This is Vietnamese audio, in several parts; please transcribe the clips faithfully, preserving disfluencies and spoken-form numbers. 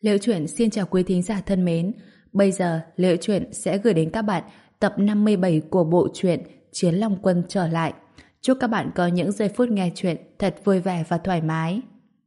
Liễu Chuyện xin chào quý thính giả thân mến. Bây giờ Liễu Chuyện sẽ gửi đến các bạn tập năm mươi bảy của bộ truyện Chiến Long Quân trở lại. Chúc các bạn có những giây phút nghe chuyện thật vui vẻ và thoải mái.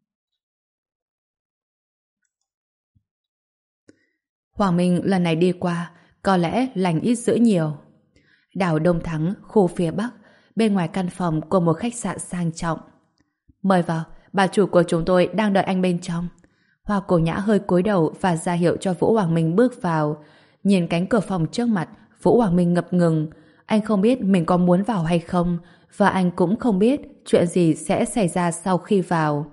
Hoàng Minh lần này đi qua có lẽ lành ít dữ nhiều. Đảo Đông Thắng, khu phía Bắc, bên ngoài căn phòng của một khách sạn sang trọng. Mời vào, bà chủ của chúng tôi đang đợi anh bên trong. Hoa Cổ Nhã hơi cúi đầu và ra hiệu cho Vũ Hoàng Minh bước vào. Nhìn cánh cửa phòng trước mặt, Vũ Hoàng Minh ngập ngừng. Anh không biết mình có muốn vào hay không, và anh cũng không biết chuyện gì sẽ xảy ra sau khi vào.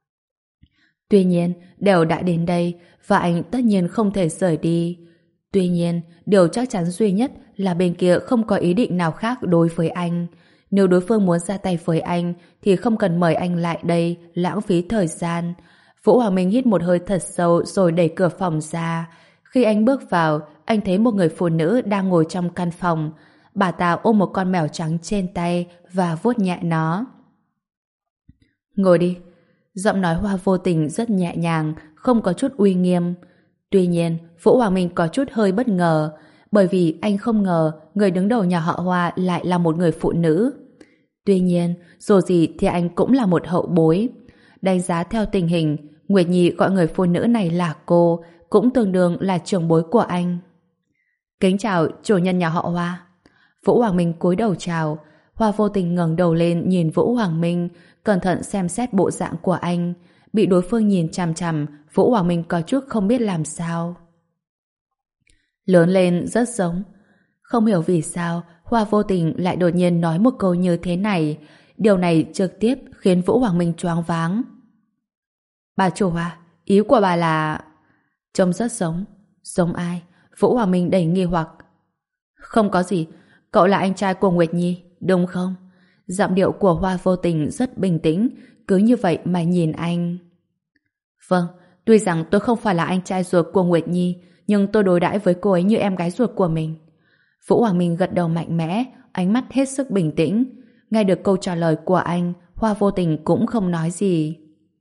Tuy nhiên, đều đã đến đây, và anh tất nhiên không thể rời đi. Tuy nhiên, điều chắc chắn duy nhất là bên kia không có ý định nào khác đối với anh. Nếu đối phương muốn ra tay với anh, thì không cần mời anh lại đây, lãng phí thời gian. Vũ Hoàng Minh hít một hơi thật sâu rồi đẩy cửa phòng ra. Khi anh bước vào, anh thấy một người phụ nữ đang ngồi trong căn phòng. Bà ta ôm một con mèo trắng trên tay và vuốt nhẹ nó. Ngồi đi. Giọng nói Hoa vô tình rất nhẹ nhàng, không có chút uy nghiêm. Tuy nhiên, Vũ Hoàng Minh có chút hơi bất ngờ, bởi vì anh không ngờ người đứng đầu nhà họ Hoa lại là một người phụ nữ. Tuy nhiên, dù gì thì anh cũng là một hậu bối. Đánh giá theo tình hình, Nguyệt Nhi gọi người phụ nữ này là cô, cũng tương đương là trưởng bối của anh. Kính chào chủ nhân nhà họ Hoa. Vũ Hoàng Minh cúi đầu chào. Hoa vô tình ngẩng đầu lên nhìn Vũ Hoàng Minh, cẩn thận xem xét bộ dạng của anh. Bị đối phương nhìn chằm chằm, Vũ Hoàng Minh có chút không biết làm sao. Lớn lên rất giống. Không hiểu vì sao Hoa vô tình lại đột nhiên nói một câu như thế này. Điều này trực tiếp khiến Vũ Hoàng Minh choáng váng. Bà chủ Hoa, ý của bà là... Trông rất giống. Giống ai? Vũ Hoàng Minh đầy nghi hoặc. Không có gì, cậu là anh trai của Nguyệt Nhi, đúng không? Giọng điệu của Hoa vô tình rất bình tĩnh, cứ như vậy mà nhìn anh. Vâng, tuy rằng tôi không phải là anh trai ruột của Nguyệt Nhi, nhưng tôi đối đãi với cô ấy như em gái ruột của mình. Vũ Hoàng Minh gật đầu mạnh mẽ, ánh mắt hết sức bình tĩnh. Nghe được câu trả lời của anh, Hoa vô tình cũng không nói gì.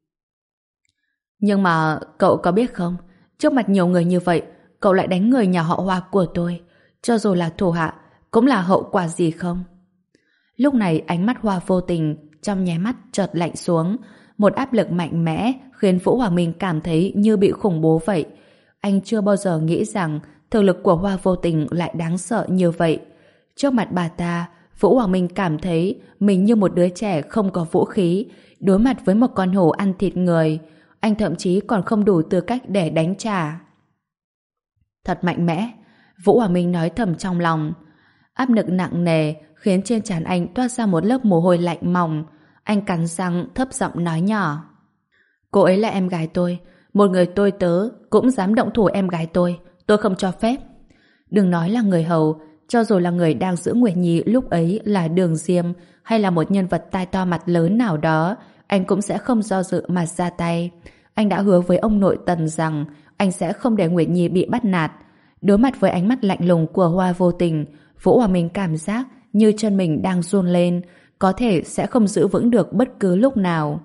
Nhưng mà cậu có biết không, trước mặt nhiều người như vậy, cậu lại đánh người nhà họ Hoa của tôi, cho dù là thủ hạ, cũng là hậu quả gì không? Lúc này ánh mắt Hoa vô tình trong nháy mắt chợt lạnh xuống, một áp lực mạnh mẽ khiến Vũ Hoàng Minh cảm thấy như bị khủng bố vậy. Anh chưa bao giờ nghĩ rằng thực lực của Hoa vô tình lại đáng sợ như vậy. Trước mặt bà ta, Vũ Hoàng Minh cảm thấy mình như một đứa trẻ không có vũ khí, đối mặt với một con hổ ăn thịt người. Anh thậm chí còn không đủ tư cách để đánh trả. Thật mạnh mẽ, Vũ Hoàng Minh nói thầm trong lòng. Áp lực nặng nề khiến trên trán anh toát ra một lớp mồ hôi lạnh mỏng. Anh cắn răng thấp giọng nói nhỏ. Cô ấy là em gái tôi, một người tôi tớ cũng dám động thủ em gái tôi, tôi không cho phép. Đừng nói là người hầu, cho dù là người đang giữ Nguyệt Nhi lúc ấy là Đường Diêm hay là một nhân vật tai to mặt lớn nào đó, anh cũng sẽ không do dự mà ra tay. Anh đã hứa với ông nội Tần rằng anh sẽ không để Nguyệt Nhi bị bắt nạt. Đối mặt với ánh mắt lạnh lùng của Hoa vô tình, Vũ Hoàng Minh cảm giác như chân mình đang run lên, có thể sẽ không giữ vững được bất cứ lúc nào.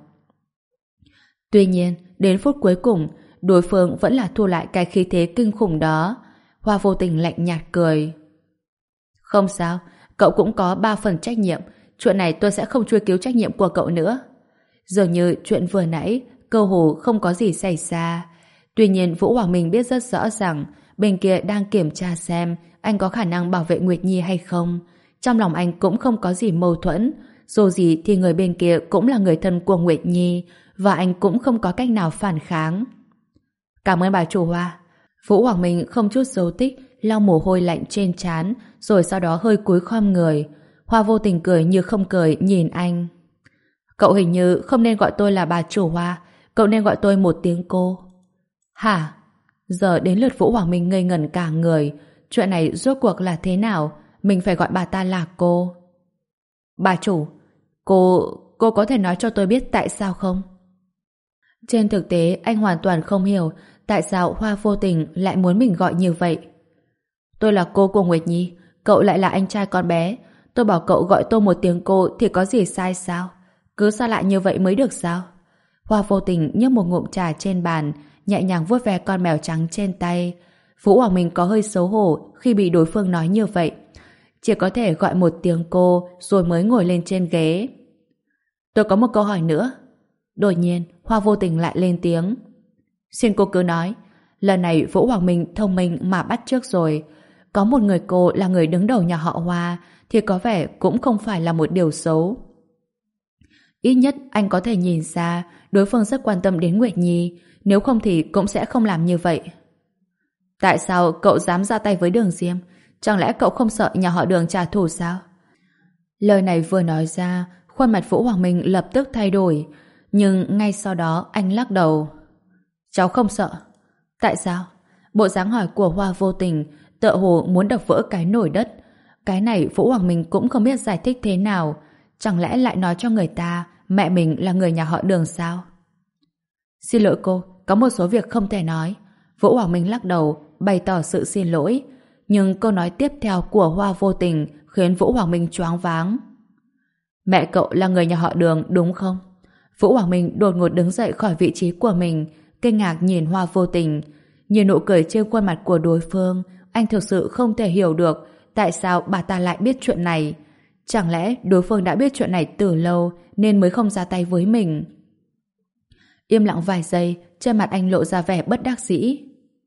Tuy nhiên, đến phút cuối cùng, đối phương vẫn là thu lại cái khí thế kinh khủng đó. Hoa vô tình lạnh nhạt cười. Không sao, cậu cũng có ba phần trách nhiệm. Chuyện này tôi sẽ không truy cứu trách nhiệm của cậu nữa. Dường như chuyện vừa nãy, cơ hồ không có gì xảy ra. Tuy nhiên Vũ Hoàng Minh biết rất rõ rằng bên kia đang kiểm tra xem anh có khả năng bảo vệ Nguyệt Nhi hay không. Trong lòng anh cũng không có gì mâu thuẫn. Dù gì thì người bên kia cũng là người thân của Nguyệt Nhi, và anh cũng không có cách nào phản kháng. Cảm ơn bà chủ Hoa. Vũ Hoàng Minh không chút dấu tích lau mồ hôi lạnh trên trán, rồi sau đó hơi cúi khom người. Hoa vô tình cười như không cười nhìn anh. Cậu hình như không nên gọi tôi là bà chủ Hoa, cậu nên gọi tôi một tiếng cô. Hả? Giờ đến lượt Vũ Hoàng Minh ngây ngẩn cả người. Chuyện này rốt cuộc là thế nào? Mình phải gọi bà ta là cô. Bà chủ, cô... cô có thể nói cho tôi biết tại sao không? Trên thực tế, anh hoàn toàn không hiểu tại sao Hoa vô tình lại muốn mình gọi như vậy. Tôi là cô của Nguyệt Nhi, cậu lại là anh trai con bé. Tôi bảo cậu gọi tôi một tiếng cô thì có gì sai sao? Cứ sao lại như vậy mới được sao? Hoa vô tình nhấp một ngụm trà trên bàn, nhẹ nhàng vuốt ve con mèo trắng trên tay. Vũ Hoàng Minh có hơi xấu hổ khi bị đối phương nói như vậy. Chỉ có thể gọi một tiếng cô rồi mới ngồi lên trên ghế. Tôi có một câu hỏi nữa. Đột nhiên, Hoa vô tình lại lên tiếng. Xin cô cứ nói. Lần này Vũ Hoàng Minh thông minh mà bắt chước rồi. Có một người cô là người đứng đầu nhà họ Hoa thì có vẻ cũng không phải là một điều xấu. Ít nhất anh có thể nhìn ra đối phương rất quan tâm đến Nguyệt Nhi, nếu không thì cũng sẽ không làm như vậy. Tại sao cậu dám ra tay với Đường Diêm? Chẳng lẽ cậu không sợ nhà họ Đường trả thù sao? Lời này vừa nói ra, khuôn mặt Vũ Hoàng Minh lập tức thay đổi, nhưng ngay sau đó anh lắc đầu. Cháu không sợ. Tại sao? Bộ dáng hỏi của Hoa vô tình tựa hồ muốn đập vỡ cái nồi đất. Cái này Vũ Hoàng Minh cũng không biết giải thích thế nào. Chẳng lẽ lại nói cho người ta mẹ mình là người nhà họ Đường sao? Xin lỗi cô, có một số việc không thể nói. Vũ Hoàng Minh lắc đầu, bày tỏ sự xin lỗi. Nhưng câu nói tiếp theo của Hoa vô tình khiến Vũ Hoàng Minh choáng váng. Mẹ cậu là người nhà họ Đường đúng không? Vũ Hoàng Minh đột ngột đứng dậy khỏi vị trí của mình, kinh ngạc nhìn Hoa vô tình. Nhìn nụ cười trên khuôn mặt của đối phương, anh thực sự không thể hiểu được tại sao bà ta lại biết chuyện này. Chẳng lẽ đối phương đã biết chuyện này từ lâu nên mới không ra tay với mình? Im lặng vài giây, trên mặt anh lộ ra vẻ bất đắc dĩ.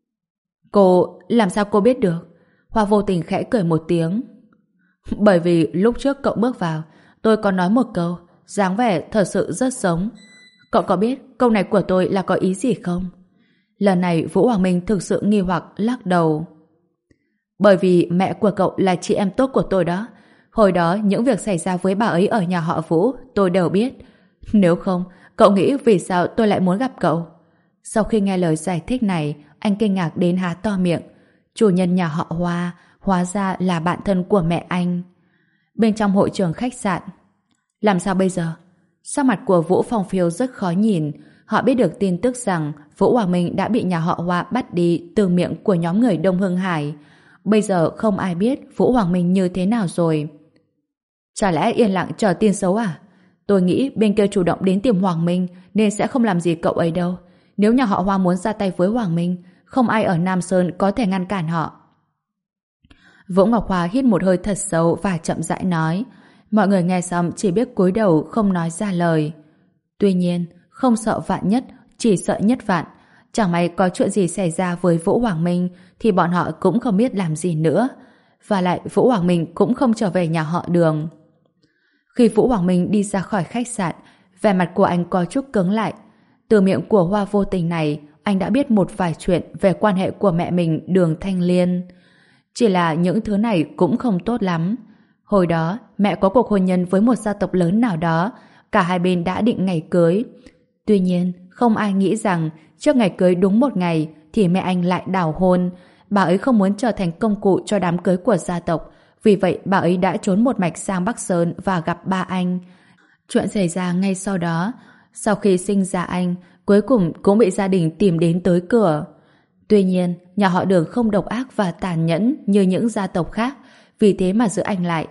Cô, làm sao cô biết được? Hoa vô tình khẽ cười một tiếng. Bởi vì lúc trước cậu bước vào, tôi có nói một câu, dáng vẻ thật sự rất giống. Cậu có biết câu này của tôi là có ý gì không? Lần này Vũ Hoàng Minh thực sự nghi hoặc lắc đầu. Bởi vì mẹ của cậu là chị em tốt của tôi đó. Hồi đó những việc xảy ra với bà ấy ở nhà họ Vũ tôi đều biết. Nếu không, cậu nghĩ vì sao tôi lại muốn gặp cậu? Sau khi nghe lời giải thích này, anh kinh ngạc đến há to miệng. Chủ nhân nhà họ Hoa hóa ra là bạn thân của mẹ anh. Bên trong hội trường khách sạn, làm sao bây giờ? Sắc mặt của Vũ Phong Phiêu rất khó nhìn. Họ biết được tin tức rằng Vũ Hoàng Minh đã bị nhà họ Hoa bắt đi từ miệng của nhóm người Đông Hưng Hải. Bây giờ không ai biết Vũ Hoàng Minh như thế nào rồi. Chả lẽ yên lặng chờ tin xấu à? Tôi nghĩ bên kia chủ động đến tìm Hoàng Minh nên sẽ không làm gì cậu ấy đâu. Nếu nhà họ Hoa muốn ra tay với Hoàng Minh, không ai ở Nam Sơn có thể ngăn cản họ. Vũ Ngọc Hoa hít một hơi thật sâu và chậm rãi nói. Mọi người nghe xong chỉ biết cúi đầu không nói ra lời. Tuy nhiên, không sợ vạn nhất, chỉ sợ nhất vạn. Chẳng may có chuyện gì xảy ra với Vũ Hoàng Minh thì bọn họ cũng không biết làm gì nữa. Và lại Vũ Hoàng Minh cũng không trở về nhà họ Đường. Khi Vũ Hoàng Minh đi ra khỏi khách sạn, vẻ mặt của anh có chút cứng lại. Từ miệng của Hoa vô tình này, anh đã biết một vài chuyện về quan hệ của mẹ mình Đường Thanh Liên. Chỉ là những thứ này cũng không tốt lắm. Hồi đó, mẹ có cuộc hôn nhân với một gia tộc lớn nào đó, cả hai bên đã định ngày cưới. Tuy nhiên, không ai nghĩ rằng trước ngày cưới đúng một ngày thì mẹ anh lại đảo hôn. Bà ấy không muốn trở thành công cụ cho đám cưới của gia tộc, vì vậy bà ấy đã trốn một mạch sang Bắc Sơn và gặp ba anh. Chuyện xảy ra ngay sau đó. Sau khi sinh ra anh, cuối cùng cũng bị gia đình tìm đến tới cửa. Tuy nhiên, nhà họ Đường không độc ác và tàn nhẫn như những gia tộc khác, vì thế mà giữ anh lại.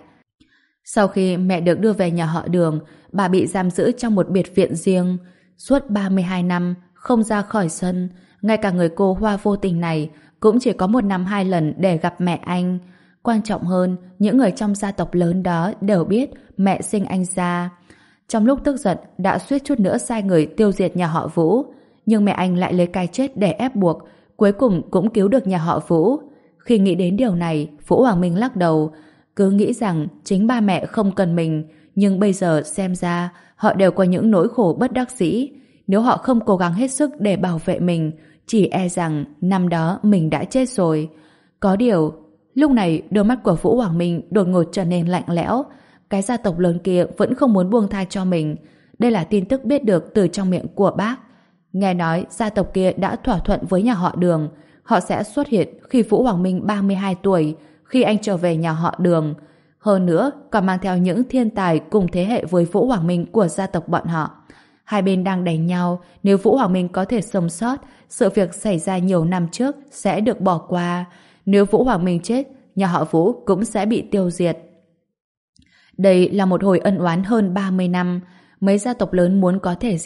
Sau khi mẹ được đưa về nhà họ Đường, bà bị giam giữ trong một biệt viện riêng. Suốt ba mươi hai năm, không ra khỏi sân, ngay cả người cô Hoa vô tình này cũng chỉ có một năm hai lần để gặp mẹ anh. Quan trọng hơn, những người trong gia tộc lớn đó đều biết mẹ sinh anh ra. Trong lúc tức giận, đã suýt chút nữa sai người tiêu diệt nhà họ Vũ. Nhưng mẹ anh lại lấy cái chết để ép buộc, cuối cùng cũng cứu được nhà họ Vũ. Khi nghĩ đến điều này, Vũ Hoàng Minh lắc đầu, cứ nghĩ rằng chính ba mẹ không cần mình, nhưng bây giờ xem ra họ đều có những nỗi khổ bất đắc dĩ. Nếu họ không cố gắng hết sức để bảo vệ mình, chỉ e rằng năm đó mình đã chết rồi. Có điều, lúc này đôi mắt của Vũ Hoàng Minh đột ngột trở nên lạnh lẽo. Cái gia tộc lớn kia vẫn không muốn buông tha cho mình. Đây là tin tức biết được từ trong miệng của bác. Nghe nói gia tộc kia đã thỏa thuận với nhà họ Đường. Họ sẽ xuất hiện khi Vũ Hoàng Minh ba mươi hai tuổi, khi anh trở về nhà họ Đường. Hơn nữa, còn mang theo những thiên tài cùng thế hệ với Vũ Hoàng Minh của gia tộc bọn họ. Hai bên đang đánh nhau, nếu Vũ Hoàng Minh có thể sống sót, sự việc xảy ra nhiều năm trước sẽ được bỏ qua. Nếu Vũ Hoàng Minh chết, nhà họ Vũ cũng sẽ bị tiêu diệt. Đây là một hồi ân oán hơn ba mươi năm. Mấy gia tộc lớn muốn có thể diện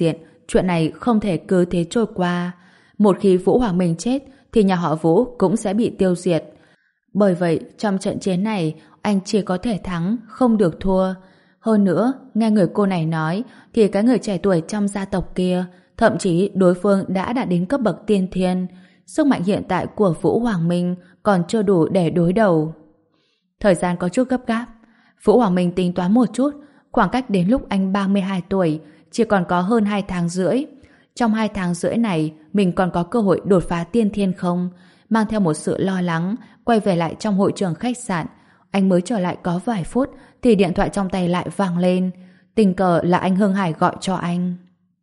chuyện này không thể cứ thế trôi qua. Một khi Vũ Hoàng Minh chết thì nhà họ Vũ cũng sẽ bị tiêu diệt. Bởi vậy, trong trận chiến này, anh chỉ có thể thắng, không được thua. Hơn nữa, nghe người cô này nói, thì cái người trẻ tuổi trong gia tộc kia, thậm chí đối phương đã đạt đến cấp bậc tiên thiên. Sức mạnh hiện tại của Vũ Hoàng Minh còn chưa đủ để đối đầu. Thời gian có chút gấp gáp. Vũ Hoàng Minh tính toán một chút, khoảng cách đến lúc anh ba mươi hai tuổi, chỉ còn có hơn hai tháng rưỡi. Trong hai tháng rưỡi này, mình còn có cơ hội đột phá tiên thiên không? Mang theo một sự lo lắng, quay về lại trong hội trường khách sạn. Anh mới trở lại có vài phút, thì điện thoại trong tay lại vang lên. Tình cờ là anh Hưng Hải gọi cho anh.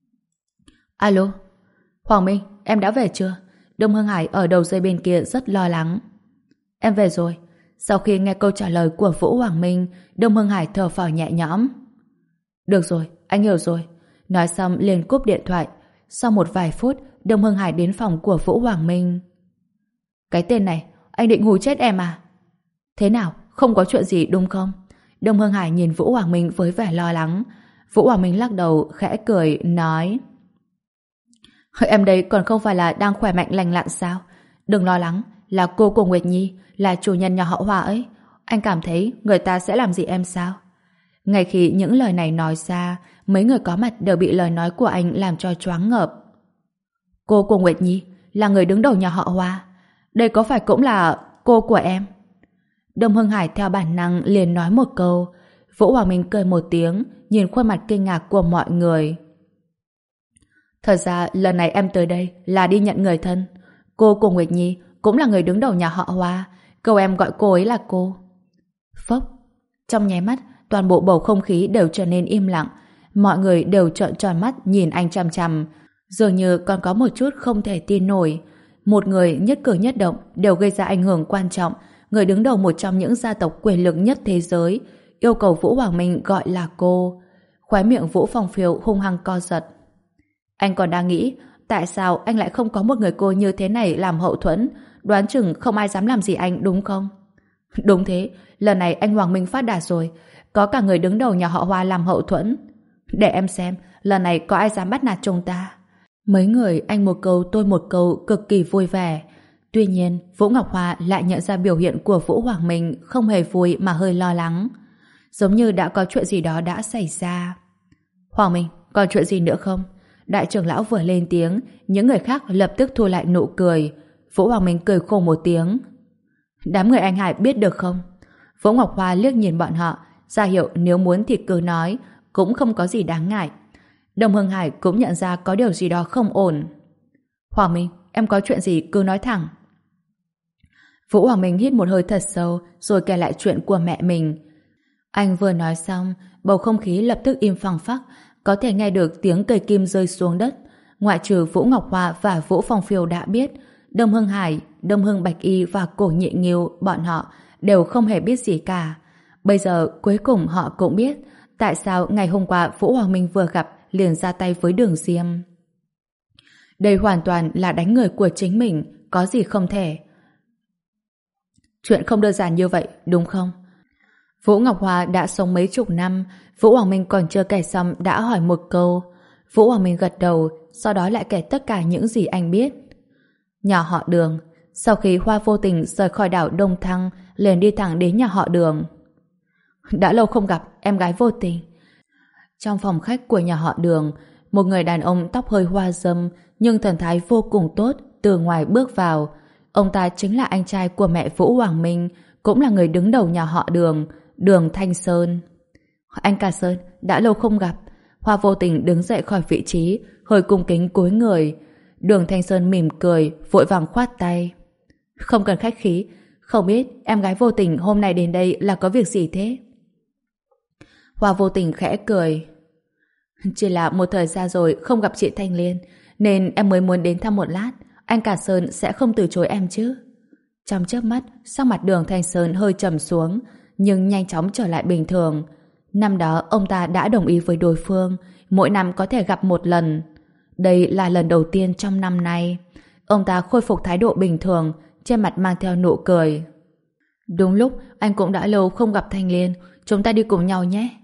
Alo? Hoàng Minh, em đã về chưa? Đông Hưng Hải ở đầu dây bên kia rất lo lắng. Em về rồi. Sau khi nghe câu trả lời của Vũ Hoàng Minh, Đông Hưng Hải thở phào nhẹ nhõm. Được rồi, anh hiểu rồi. Nói xong liền cúp điện thoại. Sau một vài phút, Đông Hưng Hải đến phòng của Vũ Hoàng Minh. Cái tên này, anh định hù chết em à? Thế nào, không có chuyện gì đúng không? Đông Hưng Hải nhìn Vũ Hoàng Minh với vẻ lo lắng. Vũ Hoàng Minh lắc đầu, khẽ cười, nói: Em đây còn không phải là đang khỏe mạnh lành lặn sao? Đừng lo lắng, là cô của Nguyệt Nhi, là chủ nhân nhà họ Hoa ấy. Anh cảm thấy người ta sẽ làm gì em sao? Ngay khi những lời này nói ra, mấy người có mặt đều bị lời nói của anh làm cho choáng ngợp. Cô của Nguyệt Nhi là người đứng đầu nhà họ Hoa. Đây có phải cũng là cô của em? Đông Hưng Hải theo bản năng liền nói một câu. Vũ Hoàng Minh cười một tiếng, nhìn khuôn mặt kinh ngạc của mọi người. Thật ra lần này em tới đây là đi nhận người thân. Cô của Nguyệt Nhi cũng là người đứng đầu nhà họ Hoa. Câu em gọi cô ấy là cô. Phốc. Trong nháy mắt, toàn bộ bầu không khí đều trở nên im lặng. Mọi người đều trợn tròn mắt nhìn anh chằm chằm, dường như còn có một chút không thể tin nổi. Một người nhất cử nhất động đều gây ra ảnh hưởng quan trọng. Người đứng đầu một trong những gia tộc quyền lực nhất thế giới yêu cầu Vũ Hoàng Minh gọi là cô. Khóe miệng Vũ Phong Phiêu hung hăng co giật. Anh còn đang nghĩ tại sao anh lại không có một người cô như thế này làm hậu thuẫn, đoán chừng không ai dám làm gì anh đúng không? Đúng thế, lần này anh Hoàng Minh phát đạt rồi, có cả người đứng đầu nhà họ Hoa làm hậu thuẫn. Để em xem, lần này có ai dám bắt nạt chúng ta? Mấy người anh một câu tôi một câu cực kỳ vui vẻ. Tuy nhiên, Vũ Ngọc Hoa lại nhận ra biểu hiện của Vũ Hoàng Minh không hề vui mà hơi lo lắng. Giống như đã có chuyện gì đó đã xảy ra. Hoàng Minh, còn chuyện gì nữa không? Đại trưởng lão vừa lên tiếng, những người khác lập tức thu lại nụ cười. Vũ Hoàng Minh cười khổ một tiếng. Đám người anh Hải biết được không? Vũ Ngọc Hoa liếc nhìn bọn họ, ra hiệu nếu muốn thì cứ nói, cũng không có gì đáng ngại. Đồng Hưng Hải cũng nhận ra có điều gì đó không ổn. Hoàng Minh, em có chuyện gì cứ nói thẳng. Vũ Hoàng Minh hít một hơi thật sâu rồi kể lại chuyện của mẹ mình. Anh vừa nói xong, bầu không khí lập tức im phăng phắc, có thể nghe được tiếng cây kim rơi xuống đất. Ngoại trừ Vũ Ngọc Hoa và Vũ Phong Phiêu đã biết, Đông Hưng Hải, Đông Hưng Bạch Y và Cổ Nhị Nghiêu, bọn họ đều không hề biết gì cả. Bây giờ cuối cùng họ cũng biết tại sao ngày hôm qua Vũ Hoàng Minh vừa gặp liền ra tay với Đường Diêm. Đây hoàn toàn là đánh người của chính mình, có gì không thể. Chuyện không đơn giản như vậy, đúng không? Vũ Ngọc Hoa đã sống mấy chục năm, Vũ Hoàng Minh còn chưa kể xong đã hỏi một câu. Vũ Hoàng Minh gật đầu, sau đó lại kể tất cả những gì anh biết. Nhà họ Đường, sau khi Hoa vô tình rời khỏi đảo Đông Thăng, liền đi thẳng đến nhà họ Đường. Đã lâu không gặp, em gái vô tình. Trong phòng khách của nhà họ Đường, một người đàn ông tóc hơi hoa râm nhưng thần thái vô cùng tốt từ ngoài bước vào. Ông ta chính là anh trai của mẹ Vũ Hoàng Minh, cũng là người đứng đầu nhà họ Đường, Đường Thanh Sơn. Anh cả Sơn, đã lâu không gặp. Hoa vô tình đứng dậy khỏi vị trí, hơi cung kính cúi người. Đường Thanh Sơn mỉm cười, vội vàng khoát tay. Không cần khách khí, không biết em gái vô tình hôm nay đến đây là có việc gì thế? Hoa vô tình khẽ cười. Chỉ là một thời gian rồi không gặp chị Thanh Liên, nên em mới muốn đến thăm một lát. Anh cả Sơn sẽ không từ chối em chứ? Trong chớp mắt, sắc mặt Đường Thanh Sơn hơi trầm xuống, nhưng nhanh chóng trở lại bình thường. Năm đó ông ta đã đồng ý với đối phương, mỗi năm có thể gặp một lần. Đây là lần đầu tiên trong năm nay. Ông ta khôi phục thái độ bình thường, trên mặt mang theo nụ cười. Đúng lúc, anh cũng đã lâu không gặp Thanh Liên, chúng ta đi cùng nhau nhé.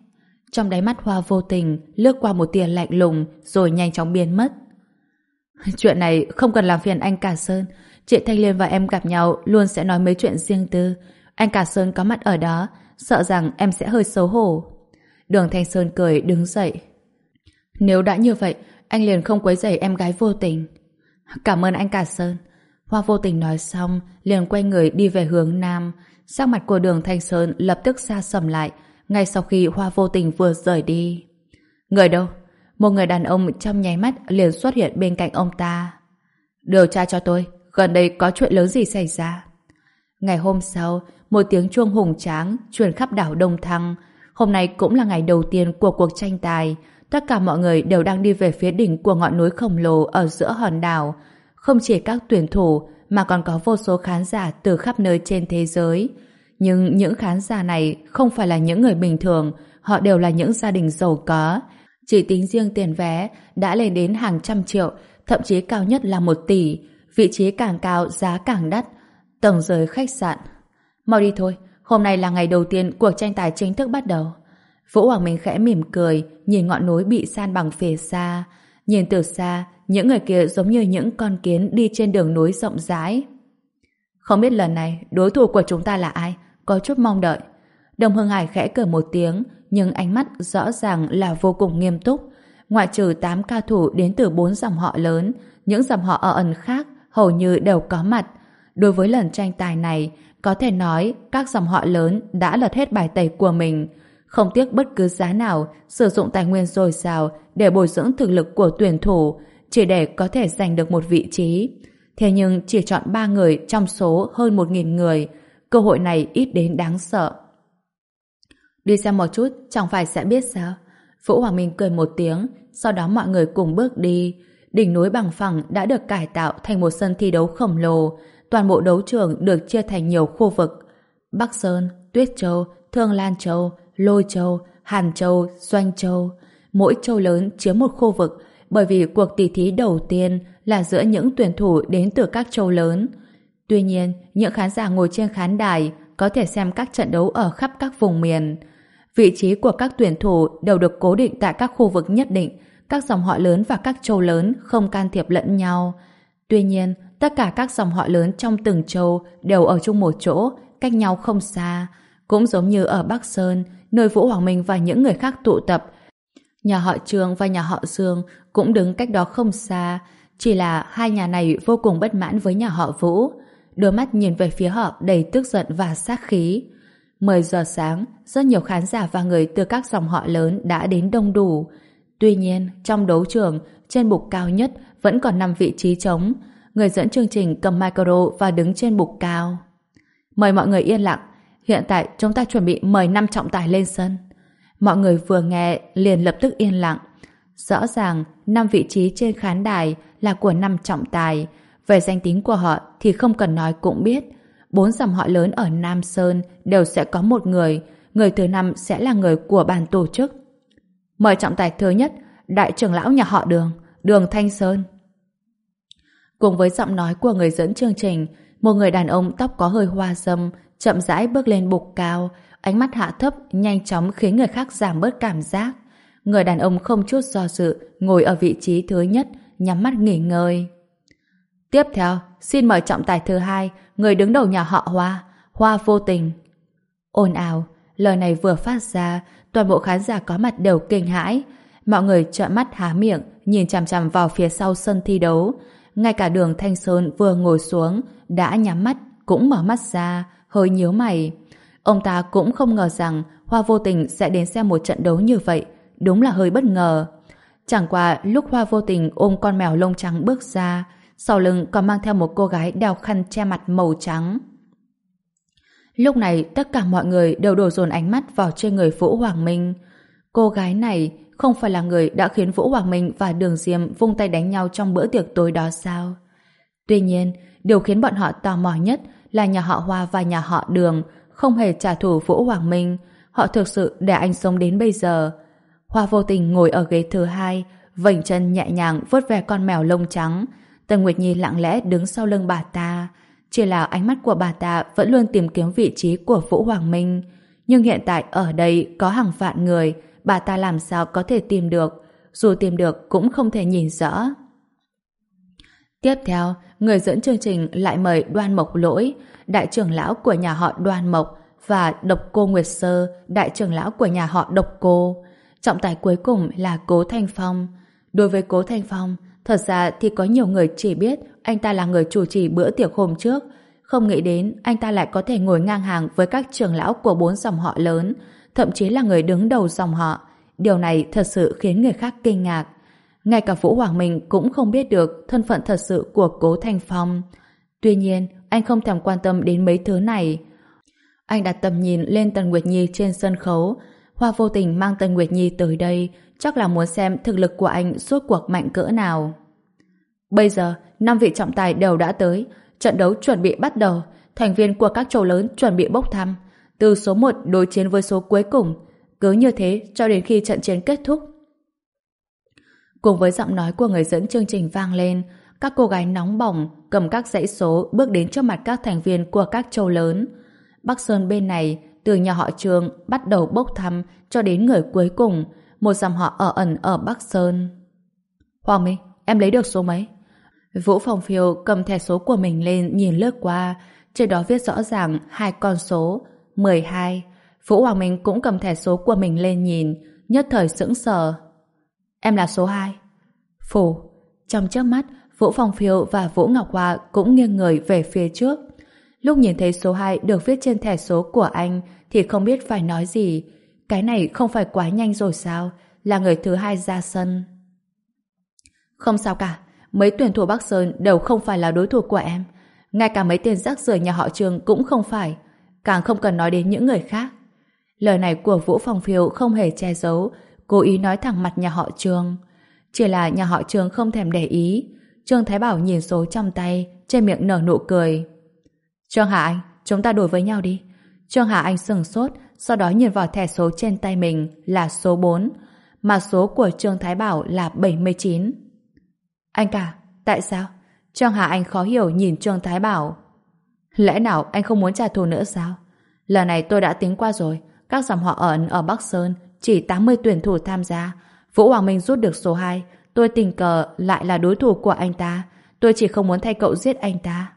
Trong đáy mắt Hoa vô tình lướt qua một tia lạnh lùng rồi nhanh chóng biến mất. Chuyện này không cần làm phiền anh Cả Sơn. Chị Thanh Liên và em gặp nhau luôn sẽ nói mấy chuyện riêng tư. Anh Cả Sơn có mặt ở đó, sợ rằng em sẽ hơi xấu hổ. Đường Thanh Sơn cười đứng dậy. Nếu đã như vậy, anh liền không quấy rầy em gái vô tình. Cảm ơn anh Cả Sơn. Hoa vô tình nói xong, liền quay người đi về hướng nam. Sắc mặt của Đường Thanh Sơn lập tức sa sầm lại, ngay sau khi Hoa vô tình vừa rời đi. Người đâu? Một người đàn ông trong nháy mắt liền xuất hiện bên cạnh ông ta. Điều tra cho tôi, gần đây có chuyện lớn gì xảy ra? Ngày hôm sau, một tiếng chuông hùng tráng truyền khắp đảo Đông Thăng. Hôm nay cũng là ngày đầu tiên của cuộc tranh tài. Tất cả mọi người đều đang đi về phía đỉnh của ngọn núi khổng lồ ở giữa hòn đảo. Không chỉ các tuyển thủ mà còn có vô số khán giả từ khắp nơi trên thế giới. Nhưng những khán giả này không phải là những người bình thường, họ đều là những gia đình giàu có. Chỉ tính riêng tiền vé đã lên đến hàng trăm triệu, thậm chí cao nhất là một tỷ. Vị trí càng cao, giá càng đắt. Tầng dưới khách sạn. Mau đi thôi, hôm nay là ngày đầu tiên cuộc tranh tài chính thức bắt đầu. Vũ Hoàng Minh khẽ mỉm cười, nhìn ngọn núi bị san bằng phía xa. Nhìn từ xa, những người kia giống như những con kiến đi trên đường núi rộng rãi. Không biết lần này đối thủ của chúng ta là ai, có chút mong đợi. Đồng Hưng Hải khẽ cười một tiếng, nhưng ánh mắt rõ ràng là vô cùng nghiêm túc. Ngoại trừ tám cao thủ đến từ bốn dòng họ lớn, những dòng họ ở ẩn khác hầu như đều có mặt. Đối với lần tranh tài này, có thể nói các dòng họ lớn đã lật hết bài tẩy của mình, không tiếc bất cứ giá nào sử dụng tài nguyên dồi dào để bồi dưỡng thực lực của tuyển thủ, chỉ để có thể giành được một vị trí. Thế nhưng chỉ chọn ba người trong số hơn một nghìn người, cơ hội này ít đến đáng sợ. Đi xem một chút, chẳng phải sẽ biết sao? Vũ Hoàng Minh cười một tiếng, sau đó mọi người cùng bước đi. Đỉnh núi bằng phẳng đã được cải tạo thành một sân thi đấu khổng lồ. Toàn bộ đấu trường được chia thành nhiều khu vực. Bắc Sơn, Tuyết Châu, Thương Lan Châu, Lôi Châu, Hàn Châu, Doanh Châu. Mỗi châu lớn chiếm một khu vực, bởi vì cuộc tỷ thí đầu tiên là giữa những tuyển thủ đến từ các châu lớn. Tuy nhiên, những khán giả ngồi trên khán đài có thể xem các trận đấu ở khắp các vùng miền. Vị trí của các tuyển thủ đều được cố định tại các khu vực nhất định, các dòng họ lớn và các châu lớn không can thiệp lẫn nhau. Tuy nhiên, tất cả các dòng họ lớn trong từng châu đều ở chung một chỗ, cách nhau không xa. Cũng giống như ở Bắc Sơn, nơi Vũ Hoàng Minh và những người khác tụ tập, nhà họ Trương và nhà họ Dương cũng đứng cách đó không xa, chỉ là hai nhà này vô cùng bất mãn với nhà họ Vũ. Đôi mắt nhìn về phía họ đầy tức giận và sát khí. mười giờ sáng, rất nhiều khán giả và người từ các dòng họ lớn đã đến đông đủ. Tuy nhiên, trong đấu trường, trên bục cao nhất vẫn còn năm vị trí trống. Người dẫn chương trình cầm micro và đứng trên bục cao. Mời mọi người yên lặng. Hiện tại chúng ta chuẩn bị mời năm trọng tài lên sân. Mọi người vừa nghe liền lập tức yên lặng. Rõ ràng năm vị trí trên khán đài là của năm trọng tài. Về danh tính của họ thì không cần nói cũng biết. Bốn dòng họ lớn ở Nam Sơn đều sẽ có một người. Người thứ năm sẽ là người của ban tổ chức. Mời trọng tài thứ nhất, đại trưởng lão nhà họ Đường, Đường Thanh Sơn. Cùng với giọng nói của người dẫn chương trình, một người đàn ông tóc có hơi hoa râm chậm rãi bước lên bục cao, ánh mắt hạ thấp nhanh chóng khiến người khác giảm bớt cảm giác. Người đàn ông không chút do dự ngồi ở vị trí thứ nhất, nhắm mắt nghỉ ngơi. Tiếp theo, xin mời trọng tài thứ hai, người đứng đầu nhà họ Hoa, Hoa Vô Tình. Ồn ào, lời này vừa phát ra, toàn bộ khán giả có mặt đều kinh hãi. Mọi người trợn mắt há miệng, nhìn chằm chằm vào phía sau sân thi đấu. Ngay cả Đường Thanh Sơn vừa ngồi xuống, đã nhắm mắt, cũng mở mắt ra, hơi nhíu mày. Ông ta cũng không ngờ rằng Hoa Vô Tình sẽ đến xem một trận đấu như vậy, đúng là hơi bất ngờ. Chẳng qua lúc Hoa Vô Tình ôm con mèo lông trắng bước ra, sau lưng còn mang theo một cô gái đeo khăn che mặt màu trắng. Lúc này tất cả mọi người đều đổ dồn ánh mắt vào trên người Vũ Hoàng Minh. Cô gái này không phải là người đã khiến Vũ Hoàng Minh và Đường Diêm vung tay đánh nhau trong bữa tiệc tối đó sao? Tuy nhiên, điều khiến bọn họ tò mò nhất là nhà họ Hoa và nhà họ Đường không hề trả thù Vũ Hoàng Minh. Họ thực sự để anh sống đến bây giờ. Hoa Vô Tình ngồi ở ghế thứ hai, vểnh chân nhẹ nhàng vuốt ve con mèo lông trắng. Tần Nguyệt Nhi lặng lẽ đứng sau lưng bà ta. Chỉ là ánh mắt của bà ta vẫn luôn tìm kiếm vị trí của Vũ Hoàng Minh. Nhưng hiện tại ở đây có hàng vạn người, bà ta làm sao có thể tìm được, dù tìm được cũng không thể nhìn rõ. Tiếp theo, người dẫn chương trình lại mời Đoan Mộc Lỗi, đại trưởng lão của nhà họ Đoan Mộc, và Độc Cô Nguyệt Sơ, đại trưởng lão của nhà họ Độc Cô. Trọng tài cuối cùng là Cố Thanh Phong. Đối với Cố Thanh Phong, thật ra thì có nhiều người chỉ biết anh ta là người chủ trì bữa tiệc hôm trước, không nghĩ đến anh ta lại có thể ngồi ngang hàng với các trưởng lão của bốn dòng họ lớn, thậm chí là người đứng đầu dòng họ. Điều này thật sự khiến người khác kinh ngạc. Ngay cả Vũ Hoàng Minh cũng không biết được thân phận thật sự của Cố Thanh Phong. Tuy nhiên, anh không thèm quan tâm đến mấy thứ này. Anh đặt tầm nhìn lên Tần Nguyệt Nhi trên sân khấu. Hoa vô tình mang Tần Nguyệt Nhi tới đây, chắc là muốn xem thực lực của anh suốt cuộc mạnh cỡ nào. Bây giờ, năm vị trọng tài đều đã tới. Trận đấu chuẩn bị bắt đầu. Thành viên của các châu lớn chuẩn bị bốc thăm. Từ số một đối chiến với số cuối cùng. Cứ như thế cho đến khi trận chiến kết thúc. Cùng với giọng nói của người dẫn chương trình vang lên, các cô gái nóng bỏng cầm các dãy số bước đến trước mặt các thành viên của các châu lớn. Bắc Sơn bên này, từ nhà họ Trương bắt đầu bốc thăm cho đến người cuối cùng, một dòng họ ở ẩn ở Bắc Sơn. Hoàng Minh, em lấy được số mấy? Vũ Phong Phiêu cầm thẻ số của mình lên nhìn lướt qua, trên đó viết rõ ràng hai con số, mười hai. Vũ Hoàng Minh cũng cầm thẻ số của mình lên nhìn, nhất thời sững sờ. Em là số hai. Phù. Trong chớp mắt, Vũ Phong Phiêu và Vũ Ngọc Hoa cũng nghiêng người về phía trước. Lúc nhìn thấy số hai được viết trên thẻ số của anh thì không biết phải nói gì. Cái này không phải quá nhanh rồi sao? Là người thứ hai ra sân. Không sao cả. Mấy tuyển thủ Bắc Sơn đều không phải là đối thủ của em. Ngay cả mấy tên rác rưởi nhà họ Trương cũng không phải. Càng không cần nói đến những người khác. Lời này của Vũ Phong Phiêu không hề che giấu, cố ý nói thẳng mặt nhà họ Trương. Chỉ là nhà họ Trương không thèm để ý. Trương Thái Bảo nhìn số trong tay, trên miệng nở nụ cười. Trương Hà Anh, chúng ta đổi với nhau đi. Trương Hà Anh sừng sốt, sau đó nhìn vào thẻ số trên tay mình là số bốn, mà số của Trương Thái Bảo là bảy mươi chín. Anh cả, tại sao? Trương Hà Anh khó hiểu nhìn Trương Thái Bảo. Lẽ nào anh không muốn trả thù nữa sao? Lần này tôi đã tính qua rồi, các dòng họ ẩn ở Bắc Sơn chỉ tám mươi tuyển thủ tham gia. Vũ Hoàng Minh rút được số hai, tôi tình cờ lại là đối thủ của anh ta. Tôi chỉ không muốn thay cậu giết anh ta.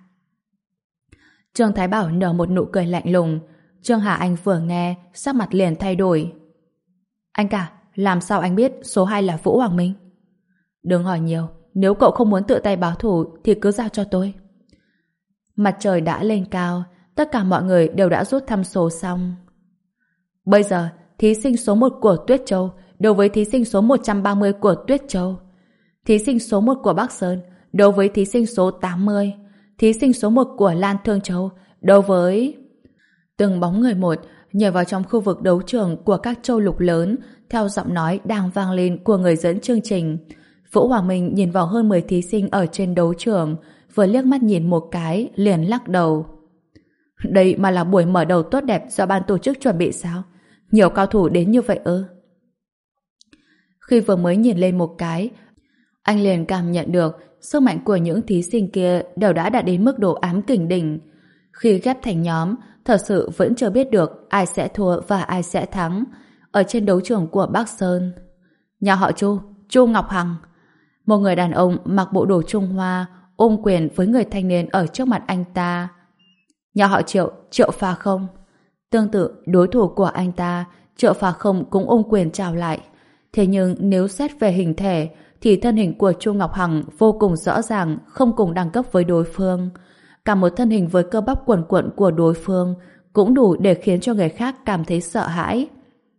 Trương Thái Bảo nở một nụ cười lạnh lùng. Trương Hà Anh vừa nghe, sắc mặt liền thay đổi. Anh cả, làm sao anh biết số hai là Vũ Hoàng Minh? Đừng hỏi nhiều, nếu cậu không muốn tự tay báo thù thì cứ giao cho tôi. Mặt trời đã lên cao, tất cả mọi người đều đã rút thăm số xong. Bây giờ, thí sinh số một của Tuyết Châu đấu với thí sinh số một trăm ba mươi của Tuyết Châu. Thí sinh số một của Bắc Sơn đấu với thí sinh số tám mươi. Thí sinh số một của Lan Thương Châu đấu với... Từng bóng người một nhảy vào trong khu vực đấu trường của các châu lục lớn theo giọng nói đang vang lên của người dẫn chương trình. Vũ Hoàng Minh nhìn vào hơn mười thí sinh ở trên đấu trường, vừa liếc mắt nhìn một cái liền lắc đầu. Đây mà là buổi mở đầu tốt đẹp do ban tổ chức chuẩn bị sao? Nhiều cao thủ đến như vậy ư? Khi vừa mới nhìn lên một cái, anh liền cảm nhận được sức mạnh của những thí sinh kia đều đã đạt đến mức độ ám kình đỉnh. Khi ghép thành nhóm, thật sự vẫn chưa biết được ai sẽ thua và ai sẽ thắng. Ở trên đấu trường của Bắc Sơn, nhà họ Chu, Chu Ngọc Hằng, một người đàn ông mặc bộ đồ Trung Hoa ôm quyền với người thanh niên ở trước mặt anh ta. Nhà họ Triệu, Triệu Phà Không. Tương tự, đối thủ của anh ta, Triệu Phà Không cũng ôm quyền chào lại. Thế nhưng nếu xét về hình thể thì thân hình của Chu Ngọc Hằng vô cùng rõ ràng không cùng đẳng cấp với đối phương. Cả một thân hình với cơ bắp quần quận của đối phương cũng đủ để khiến cho người khác cảm thấy sợ hãi.